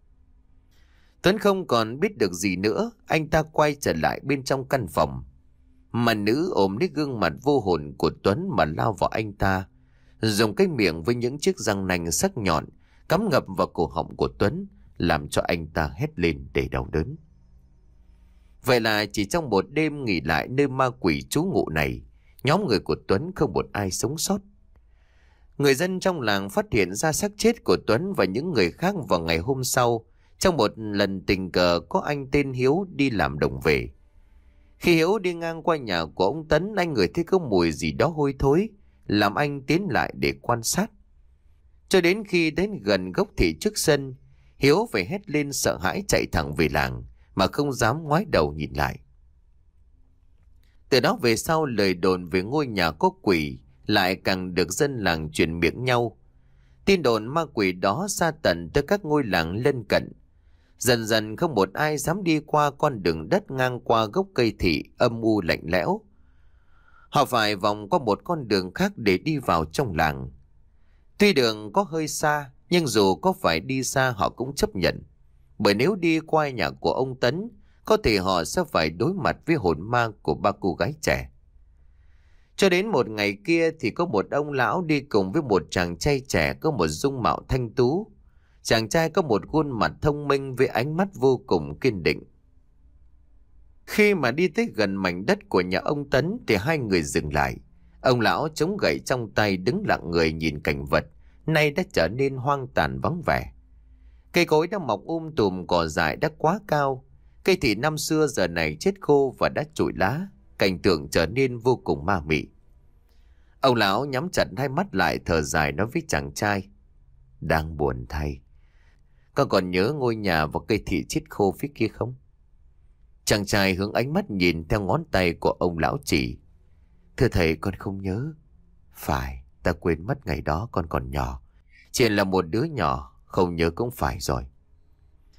Tuấn không còn biết được gì nữa, anh ta quay trở lại bên trong căn phòng. Mà nữ ôm lấy gương mặt vô hồn của Tuấn mà lao vào anh ta, dùng cái miệng với những chiếc răng nanh sắc nhọn cắm ngập vào cổ họng của Tuấn, làm cho anh ta hét lên để đau đớn. Vậy là chỉ trong một đêm nghỉ lại nơi ma quỷ trú ngụ này, nhóm người của Tuấn không một ai sống sót. Người dân trong làng phát hiện ra xác chết của Tuấn và những người khác vào ngày hôm sau, trong một lần tình cờ có anh tên Hiếu đi làm đồng về. Khi Hiếu đi ngang qua nhà của ông Tấn, anh ngửi thấy có mùi gì đó hôi thối, làm anh tiến lại để quan sát. Cho đến khi đến gần gốc thị trước sân, Hiếu phải hét lên sợ hãi chạy thẳng về làng, mà không dám ngoái đầu nhìn lại. Từ đó về sau, lời đồn về ngôi nhà có quỷ lại càng được dân làng truyền miệng nhau. Tin đồn ma quỷ đó xa tận tới các ngôi làng lân cận. Dần dần không một ai dám đi qua con đường đất ngang qua gốc cây thị âm u lạnh lẽo. Họ phải vòng qua một con đường khác để đi vào trong làng. Tuy đường có hơi xa, nhưng dù có phải đi xa họ cũng chấp nhận. Bởi nếu đi qua nhà của ông Tấn, có thể họ sẽ phải đối mặt với hồn ma của ba cô gái trẻ. Cho đến một ngày kia thì có một ông lão đi cùng với một chàng trai trẻ có một dung mạo thanh tú. Chàng trai có một khuôn mặt thông minh với ánh mắt vô cùng kiên định. Khi mà đi tới gần mảnh đất của nhà ông Tấn thì hai người dừng lại. Ông lão chống gậy trong tay đứng lặng người nhìn cảnh vật nay đã trở nên hoang tàn vắng vẻ. Cây cối đã mọc um tùm, cỏ dại đã quá cao. Cây thị năm xưa giờ này chết khô và đã trụi lá, cảnh tượng trở nên vô cùng ma mị. Ông lão nhắm chặt hai mắt lại, thở dài nói với chàng trai. Đang buồn thay, con còn nhớ ngôi nhà và cây thị chết khô phía kia không? Chàng trai hướng ánh mắt nhìn theo ngón tay của ông lão chỉ. Thưa thầy, con không nhớ. Phải, ta quên mất ngày đó con còn nhỏ. Chỉ là một đứa nhỏ, không nhớ cũng phải rồi.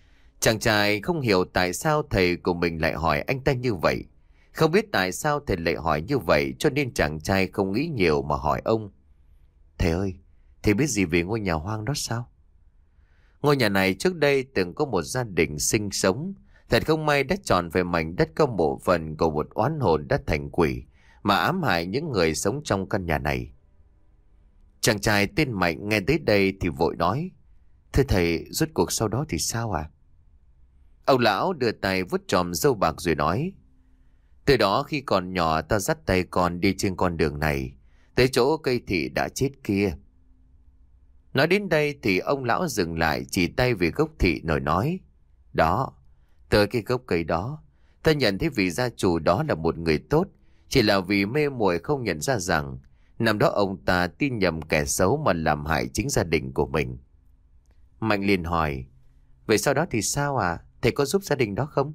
Chàng trai không hiểu tại sao thầy của mình lại hỏi anh ta như vậy. Không biết tại sao thầy lại hỏi như vậy, cho nên chàng trai không nghĩ nhiều mà hỏi ông. Thầy ơi, thầy biết gì về ngôi nhà hoang đó sao? Ngôi nhà này trước đây từng có một gia đình sinh sống. Thật không may đã chọn về mảnh đất có mộ phần của một oán hồn đã thành quỷ, mà ám hại những người sống trong căn nhà này. Chàng trai tên Mạnh nghe tới đây thì vội nói. Thưa thầy, rốt cuộc sau đó thì sao à? Ông lão đưa tay vuốt chòm râu bạc rồi nói. Từ đó khi còn nhỏ ta dắt tay con đi trên con đường này, tới chỗ cây thị đã chết kia. Nói đến đây thì ông lão dừng lại, chỉ tay về gốc thị rồi nói. Đó, tới cái gốc cây đó, ta nhận thấy vị gia chủ đó là một người tốt, chỉ là vì mê muội không nhận ra rằng năm đó ông ta tin nhầm kẻ xấu mà làm hại chính gia đình của mình. Mạnh liền hỏi. Vậy sau đó thì sao à? Thầy có giúp gia đình đó không?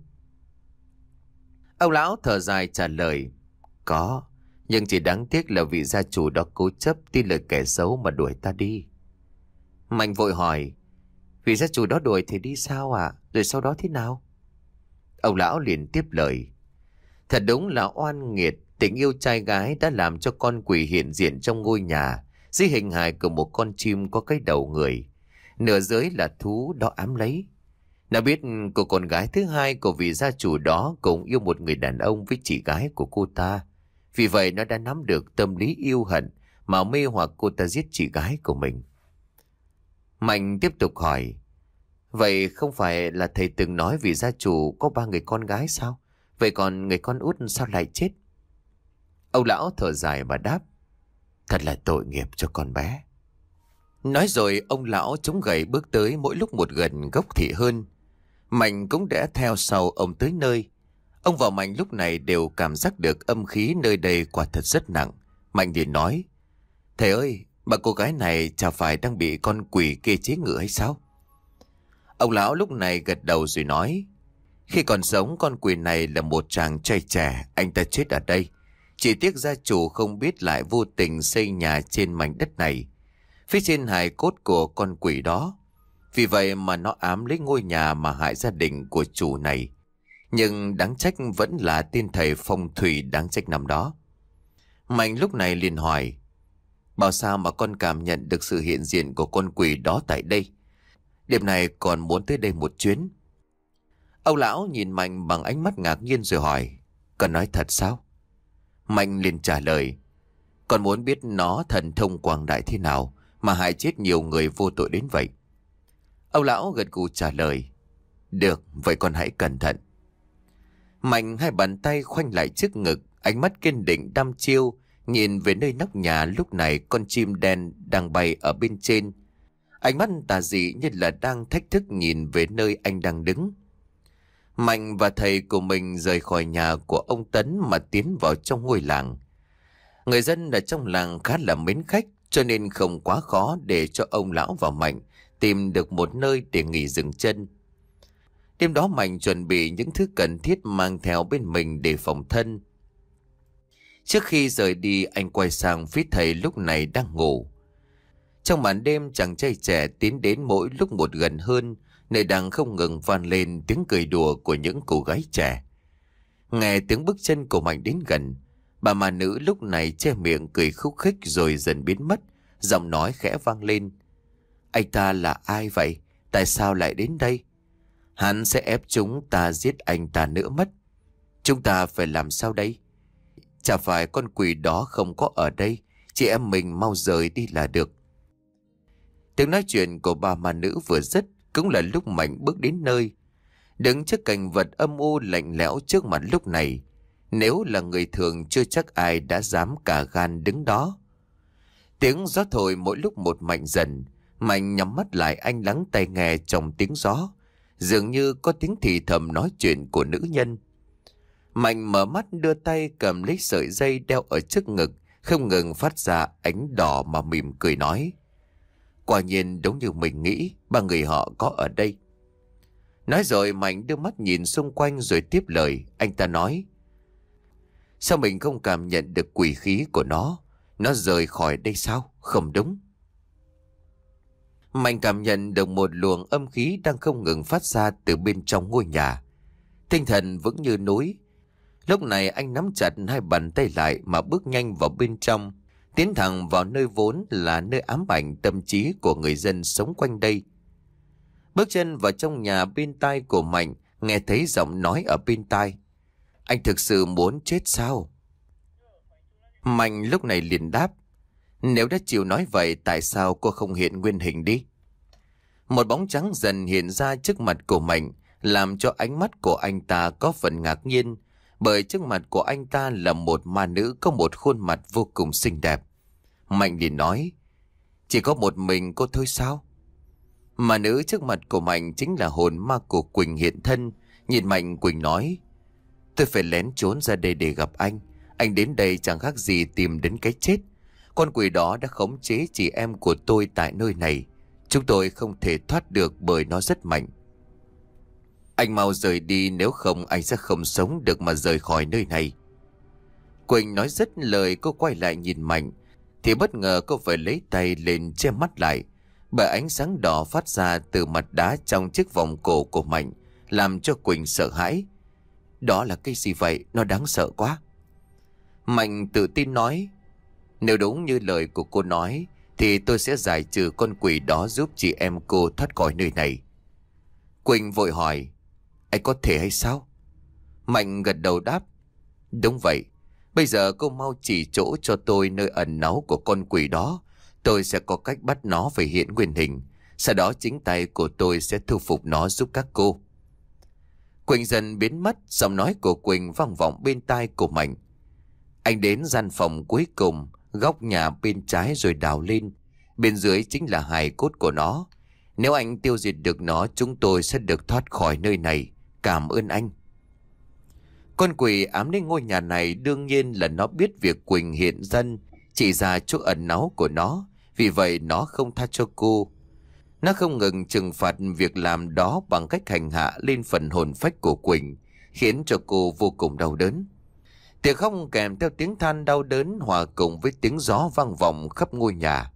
Ông lão thở dài trả lời. Có, nhưng chỉ đáng tiếc là vị gia chủ đó cố chấp tin lời kẻ xấu mà đuổi ta đi. Mạnh vội hỏi. Vị gia chủ đó đuổi thì đi sao à? Rồi sau đó thế nào? Ông lão liền tiếp lời. Thật đúng là oan nghiệt, tình yêu trai gái đã làm cho con quỷ hiện diện trong ngôi nhà dưới hình hài của một con chim có cái đầu người, nửa dưới là thú đó ám lấy. Nào biết cô con gái thứ hai của vị gia chủ đó cũng yêu một người đàn ông với chị gái của cô ta. Vì vậy nó đã nắm được tâm lý yêu hận mà mê hoặc cô ta giết chị gái của mình. Mạnh tiếp tục hỏi. Vậy không phải là thầy từng nói vị gia chủ có ba người con gái sao? Vậy còn người con út sao lại chết? Ông lão thở dài và đáp. Thật là tội nghiệp cho con bé. Nói rồi ông lão chống gậy bước tới mỗi lúc một gần gốc thị hơn. Mạnh cũng đã theo sau ông tới nơi. Ông và Mạnh lúc này đều cảm giác được âm khí nơi đây quả thật rất nặng. Mạnh liền nói. Thầy ơi, bà cô gái này chả phải đang bị con quỷ kia chế ngự hay sao? Ông lão lúc này gật đầu rồi nói. Khi còn sống con quỷ này là một chàng trai trẻ, anh ta chết ở đây. Chỉ tiếc gia chủ không biết lại vô tình xây nhà trên mảnh đất này, phía trên hài cốt của con quỷ đó. Vì vậy mà nó ám lấy ngôi nhà mà hại gia đình của chủ này. Nhưng đáng trách vẫn là tên thầy phong thủy đáng trách năm đó. Mạnh lúc này liền hỏi. Bảo sao mà con cảm nhận được sự hiện diện của con quỷ đó tại đây? Đêm này còn muốn tới đây một chuyến. Ông lão nhìn Mạnh bằng ánh mắt ngạc nhiên rồi hỏi. Con nói thật sao? Mạnh liền trả lời. Con muốn biết nó thần thông quảng đại thế nào mà hại chết nhiều người vô tội đến vậy. Ông lão gật gù trả lời. Được, vậy con hãy cẩn thận. Mạnh hai bàn tay khoanh lại trước ngực, ánh mắt kiên định đăm chiêu, nhìn về nơi nóc nhà. Lúc này con chim đen đang bay ở bên trên. Ánh mắt tà dị như là đang thách thức nhìn về nơi anh đang đứng. Mạnh và thầy của mình rời khỏi nhà của ông Tấn mà tiến vào trong ngôi làng. Người dân ở trong làng khá là mến khách, cho nên không quá khó để cho ông lão và Mạnh tìm được một nơi để nghỉ dừng chân. Đêm đó Mạnh chuẩn bị những thứ cần thiết mang theo bên mình để phòng thân. Trước khi rời đi, anh quay sang phía thầy lúc này đang ngủ. Trong màn đêm, chàng trai trẻ tiến đến mỗi lúc một gần hơn, nơi đang không ngừng vang lên tiếng cười đùa của những cô gái trẻ. Nghe tiếng bước chân của Mạnh đến gần, bà mà nữ lúc này che miệng cười khúc khích rồi dần biến mất, giọng nói khẽ vang lên. Anh ta là ai vậy? Tại sao lại đến đây? Hắn sẽ ép chúng ta giết anh ta nữa mất. Chúng ta phải làm sao đây? Chả phải con quỷ đó không có ở đây, chị em mình mau rời đi là được. Tiếng nói chuyện của bà mà nữ vừa dứt, cũng là lúc Mạnh bước đến nơi. Đứng trước cảnh vật âm u lạnh lẽo trước mặt lúc này, nếu là người thường chưa chắc ai đã dám cả gan đứng đó. Tiếng gió thổi mỗi lúc một mạnh dần. Mạnh nhắm mắt lại, anh lắng tai nghe trong tiếng gió, dường như có tiếng thì thầm nói chuyện của nữ nhân. Mạnh mở mắt, đưa tay cầm lấy sợi dây đeo ở trước ngực, không ngừng phát ra ánh đỏ mà mỉm cười nói. Quả nhiên đúng như mình nghĩ, ba người họ có ở đây. Nói rồi Mạnh đưa mắt nhìn xung quanh rồi tiếp lời. Anh ta nói. Sao mình không cảm nhận được quỷ khí của nó? Nó rời khỏi đây sao? Không đúng. Mạnh cảm nhận được một luồng âm khí đang không ngừng phát ra từ bên trong ngôi nhà. Tinh thần vững như núi. Lúc này anh nắm chặt hai bàn tay lại mà bước nhanh vào bên trong, tiến thẳng vào nơi vốn là nơi ám ảnh tâm trí của người dân sống quanh đây. Bước chân vào trong nhà, bên tai của Mạnh nghe thấy giọng nói ở bên tai: "Anh thực sự muốn chết sao?" Mạnh lúc này liền đáp: "Nếu đã chịu nói vậy, tại sao cô không hiện nguyên hình đi?" Một bóng trắng dần hiện ra trước mặt của Mạnh, làm cho ánh mắt của anh ta có phần ngạc nhiên, bởi trước mặt của anh ta là một ma nữ có một khuôn mặt vô cùng xinh đẹp. Mạnh liền nói: "Chỉ có một mình cô thôi sao?" Ma nữ trước mặt của Mạnh chính là hồn ma của Quỳnh hiện thân. Nhìn Mạnh, Quỳnh nói: "Tôi phải lén trốn ra đây để gặp anh. Anh đến đây chẳng khác gì tìm đến cái chết. Con quỷ đó đã khống chế chị em của tôi tại nơi này. Chúng tôi không thể thoát được bởi nó rất mạnh. Anh mau rời đi, nếu không anh sẽ không sống được mà rời khỏi nơi này." Quỳnh nói dứt lời, cô quay lại nhìn Mạnh thì bất ngờ cô phải lấy tay lên che mắt lại, bởi ánh sáng đỏ phát ra từ mặt đá trong chiếc vòng cổ của Mạnh làm cho Quỳnh sợ hãi. "Đó là cái gì vậy? Nó đáng sợ quá." Mạnh tự tin nói: "Nếu đúng như lời của cô nói thì tôi sẽ giải trừ con quỷ đó, giúp chị em cô thoát khỏi nơi này." Quỳnh vội hỏi: "Anh có thể hay sao?" Mạnh gật đầu đáp: "Đúng vậy. Bây giờ cô mau chỉ chỗ cho tôi nơi ẩn náu của con quỷ đó. Tôi sẽ có cách bắt nó phải hiện nguyên hình. Sau đó chính tay của tôi sẽ thu phục nó giúp các cô." Quỳnh dần biến mất, giọng nói của Quỳnh vang vọng bên tai của Mạnh: "Anh đến gian phòng cuối cùng, góc nhà bên trái rồi đào lên. Bên dưới chính là hài cốt của nó. Nếu anh tiêu diệt được nó, chúng tôi sẽ được thoát khỏi nơi này. Cảm ơn anh." Con quỷ ám đến ngôi nhà này đương nhiên là nó biết việc Quỳnh hiện dân chỉ ra chỗ ẩn náu của nó, vì vậy nó không tha cho cô. Nó không ngừng trừng phạt việc làm đó bằng cách hành hạ lên phần hồn phách của Quỳnh, khiến cho cô vô cùng đau đớn. Tiếng khóc kèm theo tiếng than đau đớn hòa cùng với tiếng gió vang vọng khắp ngôi nhà.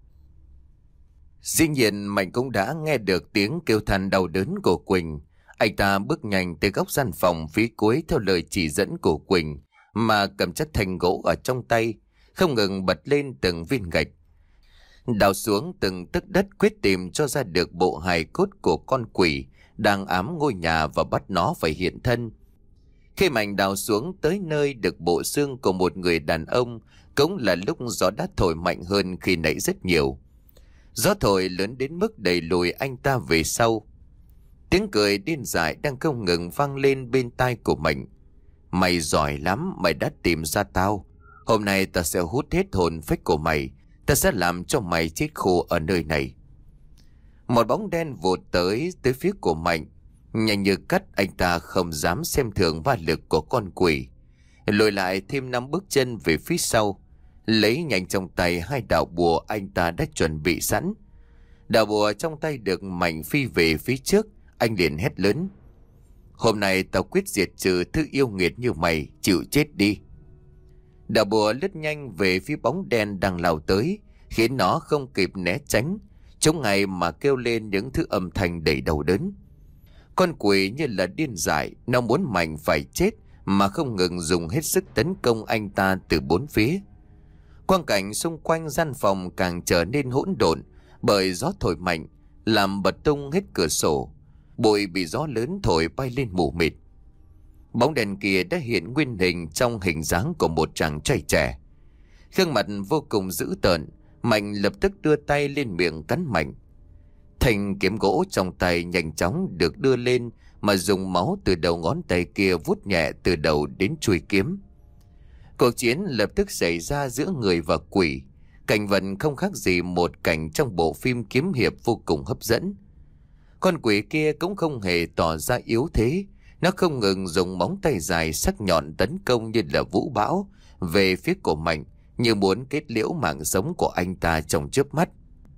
Dĩ nhiên Mạnh cũng đã nghe được tiếng kêu than đau đớn của Quỳnh. Anh ta bước nhanh tới góc gian phòng phía cuối theo lời chỉ dẫn của Quỳnh, mà cầm chất thanh gỗ ở trong tay, không ngừng bật lên từng viên gạch, đào xuống từng tấc đất, quyết tìm cho ra được bộ hài cốt của con quỷ đang ám ngôi nhà và bắt nó phải hiện thân. Khi Mạnh đào xuống tới nơi được bộ xương của một người đàn ông, cũng là lúc gió đã thổi mạnh hơn khi nãy rất nhiều. Gió thổi lớn đến mức đẩy lùi anh ta về sau. Tiếng cười điên dại đang không ngừng vang lên bên tai của Mạnh: "Mày giỏi lắm, mày đã tìm ra tao. Hôm nay ta sẽ hút hết hồn phách của mày. Ta sẽ làm cho mày chết khô ở nơi này." Một bóng đen vụt tới tới phía của Mạnh. Nhanh như cắt, anh ta không dám xem thường va lực của con quỷ, lùi lại thêm năm bước chân về phía sau, lấy nhanh trong tay hai đạo bùa anh ta đã chuẩn bị sẵn. Đạo bùa trong tay được Mạnh phi về phía trước. Anh liền hét lớn: "Hôm nay tao quyết diệt trừ thứ yêu nghiệt như mày, chịu chết đi." Đạo bùa lướt nhanh về phía bóng đen đang lao tới, khiến nó không kịp né tránh, chống ngay mà kêu lên những thứ âm thanh đầy đau đớn. Con quỷ như là điên dại, nó muốn Mạnh phải chết mà không ngừng dùng hết sức tấn công anh ta từ bốn phía. Quang cảnh xung quanh gian phòng càng trở nên hỗn độn, bởi gió thổi mạnh làm bật tung hết cửa sổ, bụi bị gió lớn thổi bay lên mù mịt. Bóng đèn kia đã hiện nguyên hình trong hình dáng của một chàng trai trẻ, gương mặt vô cùng dữ tợn. Mạnh lập tức đưa tay lên miệng cắn Mạnh. Thanh kiếm gỗ trong tay nhanh chóng được đưa lên, mà dùng máu từ đầu ngón tay kia vuốt nhẹ từ đầu đến chuôi kiếm. Cuộc chiến lập tức xảy ra giữa người và quỷ. Cảnh vật không khác gì một cảnh trong bộ phim kiếm hiệp vô cùng hấp dẫn. Con quỷ kia cũng không hề tỏ ra yếu thế. Nó không ngừng dùng móng tay dài sắc nhọn tấn công như là vũ bão về phía của Mạnh, như muốn kết liễu mạng sống của anh ta trong chớp mắt.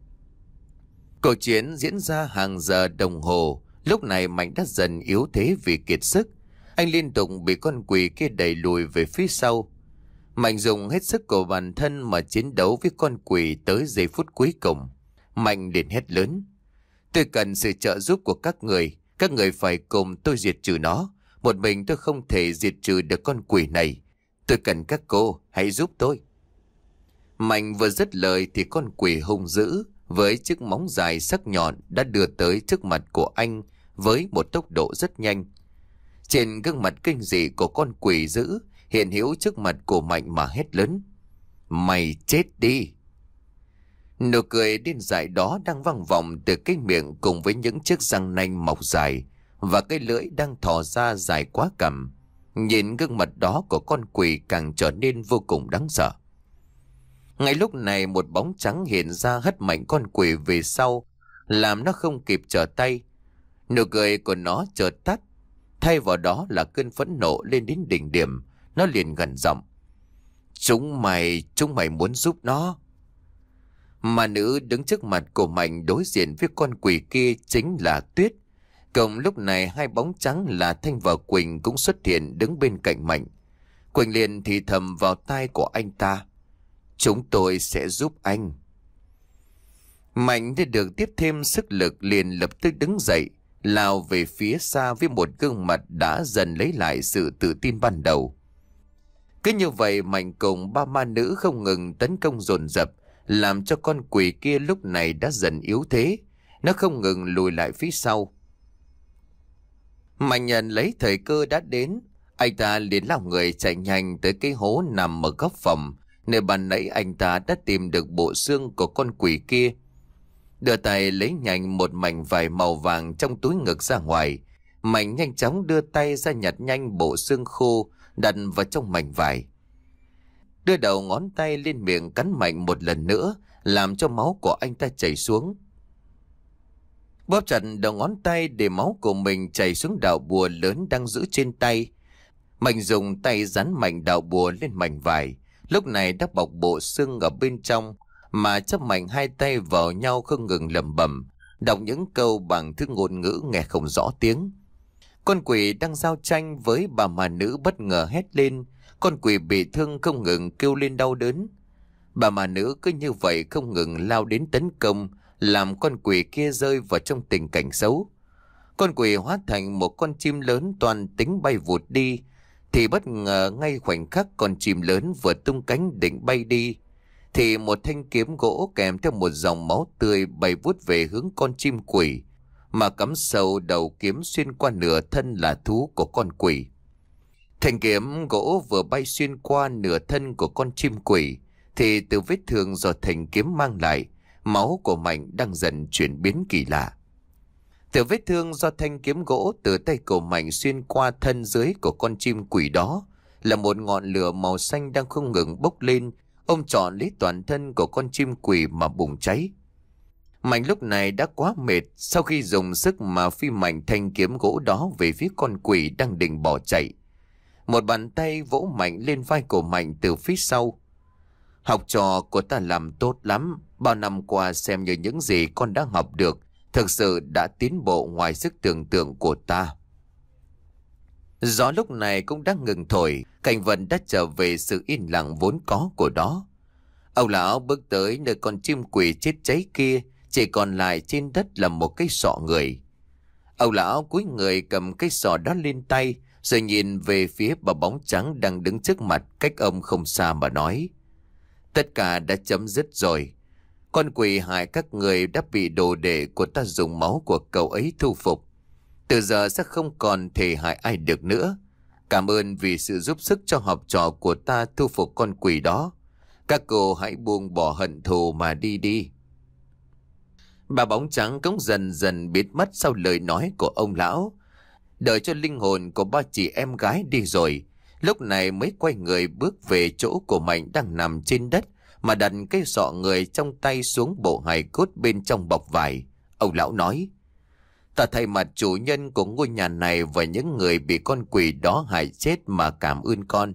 Cuộc chiến diễn ra hàng giờ đồng hồ. Lúc này Mạnh đã dần yếu thế vì kiệt sức. Anh liên tục bị con quỷ kia đẩy lùi về phía sau. Mạnh dùng hết sức của bản thân mà chiến đấu với con quỷ tới giây phút cuối cùng. Mạnh liền hét lớn: Tôi cần sự trợ giúp của các người. Các người phải cùng tôi diệt trừ nó. Một mình tôi không thể diệt trừ được con quỷ này. Tôi cần các cô, hãy giúp tôi. Mạnh vừa dứt lời thì con quỷ hung dữ với chiếc móng dài sắc nhọn đã đưa tới trước mặt của anh với một tốc độ rất nhanh. Trên gương mặt kinh dị của con quỷ dữ hiện hữu trước mặt của Mạnh mà hét lớn: Mày chết đi! Nụ cười điên dại đó đang vang vọng từ cái miệng cùng với những chiếc răng nanh mọc dài và cái lưỡi đang thò ra dài quá cằm. Nhìn gương mặt đó của con quỷ càng trở nên vô cùng đáng sợ. Ngay lúc này một bóng trắng hiện ra hất mạnh con quỷ về sau, làm nó không kịp trở tay. Nụ cười của nó chợt tắt, thay vào đó là cơn phẫn nộ lên đến đỉnh điểm. Nó liền gằn giọng: Chúng mày, chúng mày muốn giúp nó. Mà nữ đứng trước mặt của Mạnh đối diện với con quỷ kia chính là Tuyết. Cộng lúc này hai bóng trắng là Thanh và Quỳnh cũng xuất hiện đứng bên cạnh Mạnh. Quỳnh liền thì thầm vào tai của anh ta: Chúng tôi sẽ giúp anh. Mạnh để được tiếp thêm sức lực liền lập tức đứng dậy, lao về phía xa với một gương mặt đã dần lấy lại sự tự tin ban đầu. Cứ như vậy Mạnh cùng ba ma nữ không ngừng tấn công dồn dập, làm cho con quỷ kia lúc này đã dần yếu thế. Nó không ngừng lùi lại phía sau. Mạnh nhận lấy thời cơ đã đến, anh ta liền lao người chạy nhanh tới cái hố nằm ở góc phòng, nơi ban nãy anh ta đã tìm được bộ xương của con quỷ kia. Đưa tay lấy nhanh một mảnh vải màu vàng trong túi ngực ra ngoài. Mạnh nhanh chóng đưa tay ra nhặt nhanh bộ xương khô, đặt vào trong mảnh vải. Đưa đầu ngón tay lên miệng cắn mạnh một lần nữa, làm cho máu của anh ta chảy xuống. Bóp chặt đầu ngón tay để máu của mình chảy xuống đạo bùa lớn đang giữ trên tay. Mạnh dùng tay dán mạnh đạo bùa lên mảnh vải, lúc này đã bọc bộ xương ở bên trong, mà chấp mạnh hai tay vào nhau không ngừng lẩm bẩm, đọc những câu bằng thứ ngôn ngữ nghe không rõ tiếng. Con quỷ đang giao tranh với bà mà nữ bất ngờ hét lên. Con quỷ bị thương không ngừng kêu lên đau đớn. Bà mà nữ cứ như vậy không ngừng lao đến tấn công, làm con quỷ kia rơi vào trong tình cảnh xấu. Con quỷ hóa thành một con chim lớn toàn tính bay vụt đi, thì bất ngờ ngay khoảnh khắc con chim lớn vừa tung cánh định bay đi, thì một thanh kiếm gỗ kèm theo một dòng máu tươi bay vút về hướng con chim quỷ, mà cắm sâu đầu kiếm xuyên qua nửa thân là thú của con quỷ. Thanh kiếm gỗ vừa bay xuyên qua nửa thân của con chim quỷ, thì từ vết thương do thanh kiếm mang lại, máu của Mạnh đang dần chuyển biến kỳ lạ. Từ vết thương do thanh kiếm gỗ từ tay của Mạnh xuyên qua thân dưới của con chim quỷ đó là một ngọn lửa màu xanh đang không ngừng bốc lên, ôm trọn lấy toàn thân của con chim quỷ mà bùng cháy. Mạnh lúc này đã quá mệt, sau khi dùng sức mà phi mạnh thanh kiếm gỗ đó về phía con quỷ đang định bỏ chạy. Một bàn tay vỗ mạnh lên vai của Mạnh từ phía sau. Học trò của ta làm tốt lắm, bao năm qua xem như những gì con đã học được thực sự đã tiến bộ ngoài sức tưởng tượng của ta. Gió lúc này cũng đã ngừng thổi, cảnh vật đã trở về sự yên lặng vốn có của đó. Ông lão bước tới nơi con chim quỷ chết cháy kia, chỉ còn lại trên đất là một cái sọ người. Ông lão cúi người cầm cái sọ đó lên tay, rồi nhìn về phía bà bóng trắng đang đứng trước mặt cách ông không xa mà nói: Tất cả đã chấm dứt rồi. Con quỷ hại các người đã bị đồ đệ của ta dùng máu của cậu ấy thu phục. Từ giờ sẽ không còn thể hại ai được nữa. Cảm ơn vì sự giúp sức cho học trò của ta thu phục con quỷ đó. Các cô hãy buông bỏ hận thù mà đi đi. Bà bóng trắng cũng dần dần biến mất sau lời nói của ông lão. Đợi cho linh hồn của ba chị em gái đi rồi, lúc này mới quay người bước về chỗ của Mạnh đang nằm trên đất, mà đặt cái sọ người trong tay xuống bộ hài cốt bên trong bọc vải. Ông lão nói: Ta thay mặt chủ nhân của ngôi nhà này và những người bị con quỷ đó hại chết mà cảm ơn con.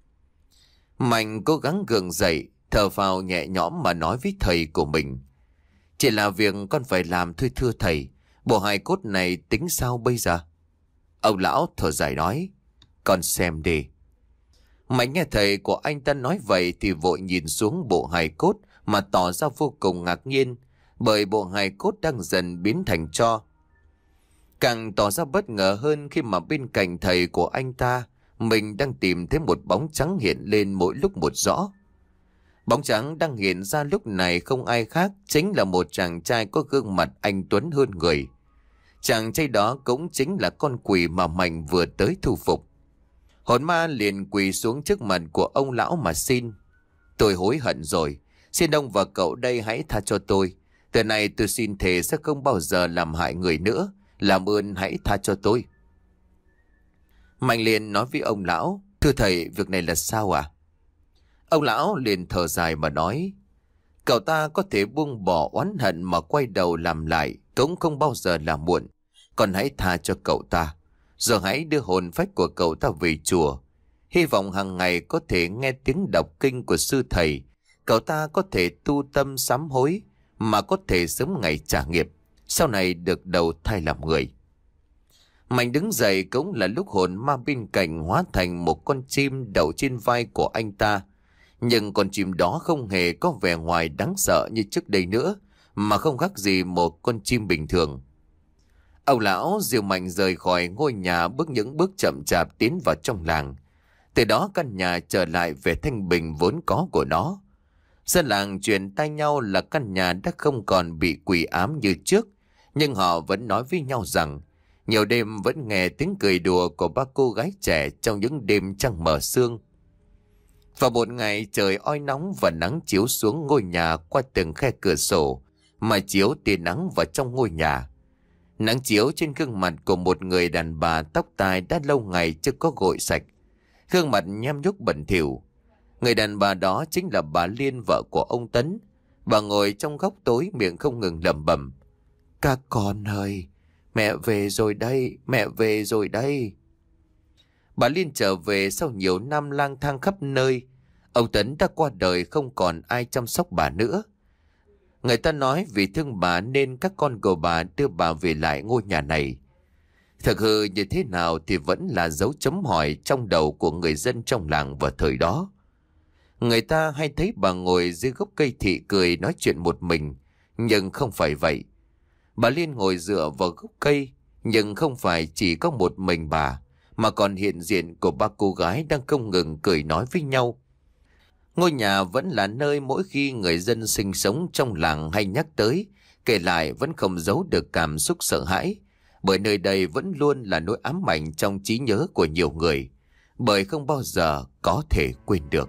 Mạnh cố gắng gượng dậy, thở phào nhẹ nhõm mà nói với thầy của mình: Chỉ là việc con phải làm thôi thưa thầy. Bộ hài cốt này tính sao bây giờ? Ông lão thở dài nói: Con xem đi. Mạnh nghe thầy của anh ta nói vậy thì vội nhìn xuống bộ hài cốt mà tỏ ra vô cùng ngạc nhiên. bởi bộ hài cốt đang dần biến thành tro. Càng tỏ ra bất ngờ hơn khi mà bên cạnh thầy của anh ta, mình đang tìm thấy một bóng trắng hiện lên mỗi lúc một rõ. Bóng trắng đang hiện ra lúc này không ai khác, chính là một chàng trai có gương mặt anh tuấn hơn người. Chàng trai đó cũng chính là con quỷ mà Mạnh vừa tới thu phục. Hồn ma liền quỳ xuống trước mặt của ông lão mà xin: "Tôi hối hận rồi, xin ông và cậu đây hãy tha cho tôi. Từ nay tôi xin thề sẽ không bao giờ làm hại người nữa, làm ơn hãy tha cho tôi." Mạnh liền nói với ông lão: "Thưa thầy, việc này là sao à?" Ông lão liền thở dài mà nói: "Cậu ta có thể buông bỏ oán hận mà quay đầu làm lại cũng không bao giờ là muộn. Còn hãy tha cho cậu ta, rồi hãy đưa hồn phách của cậu ta về chùa. Hy vọng hàng ngày có thể nghe tiếng đọc kinh của sư thầy, cậu ta có thể tu tâm sám hối, mà có thể sớm ngày trả nghiệp, sau này được đầu thai làm người." Mạnh đứng dậy cũng là lúc hồn ma bên cạnh hóa thành một con chim đậu trên vai của anh ta. Nhưng con chim đó không hề có vẻ ngoài đáng sợ như trước đây nữa, mà không khác gì một con chim bình thường. Ông lão dìu Mạnh rời khỏi ngôi nhà, bước những bước chậm chạp tiến vào trong làng. Từ đó căn nhà trở lại vẻ thanh bình vốn có của nó. Dân làng truyền tai nhau là căn nhà đã không còn bị quỷ ám như trước, nhưng họ vẫn nói với nhau rằng nhiều đêm vẫn nghe tiếng cười đùa của ba cô gái trẻ trong những đêm trăng mờ sương. Vào một ngày trời oi nóng và nắng chiếu xuống ngôi nhà qua từng khe cửa sổ, mà chiếu tia nắng vào trong ngôi nhà. Nắng chiếu trên gương mặt của một người đàn bà tóc tai đã lâu ngày chưa có gội sạch, gương mặt nhem nhuốc bẩn thỉu. Người đàn bà đó chính là bà Liên, vợ của ông Tấn. Bà ngồi trong góc tối, miệng không ngừng lẩm bẩm: "Các con ơi, mẹ về rồi đây, mẹ về rồi đây." Bà Liên trở về sau nhiều năm lang thang khắp nơi. Ông Tấn đã qua đời, không còn ai chăm sóc bà nữa. Người ta nói vì thương bà nên các con của bà đưa bà về lại ngôi nhà này. Thực hư như thế nào thì vẫn là dấu chấm hỏi trong đầu của người dân trong làng vào thời đó. Người ta hay thấy bà ngồi dưới gốc cây thị cười nói chuyện một mình, nhưng không phải vậy. Bà Liên ngồi dựa vào gốc cây, nhưng không phải chỉ có một mình bà, mà còn hiện diện của ba cô gái đang không ngừng cười nói với nhau. Ngôi nhà vẫn là nơi mỗi khi người dân sinh sống trong làng hay nhắc tới, kể lại vẫn không giấu được cảm xúc sợ hãi, bởi nơi đây vẫn luôn là nỗi ám ảnh trong trí nhớ của nhiều người, bởi không bao giờ có thể quên được.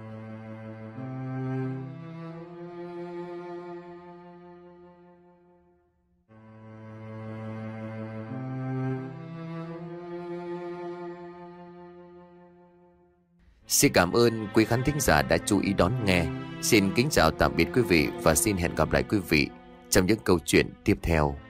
Xin cảm ơn quý khán thính giả đã chú ý đón nghe. Xin kính chào tạm biệt quý vị và xin hẹn gặp lại quý vị trong những câu chuyện tiếp theo.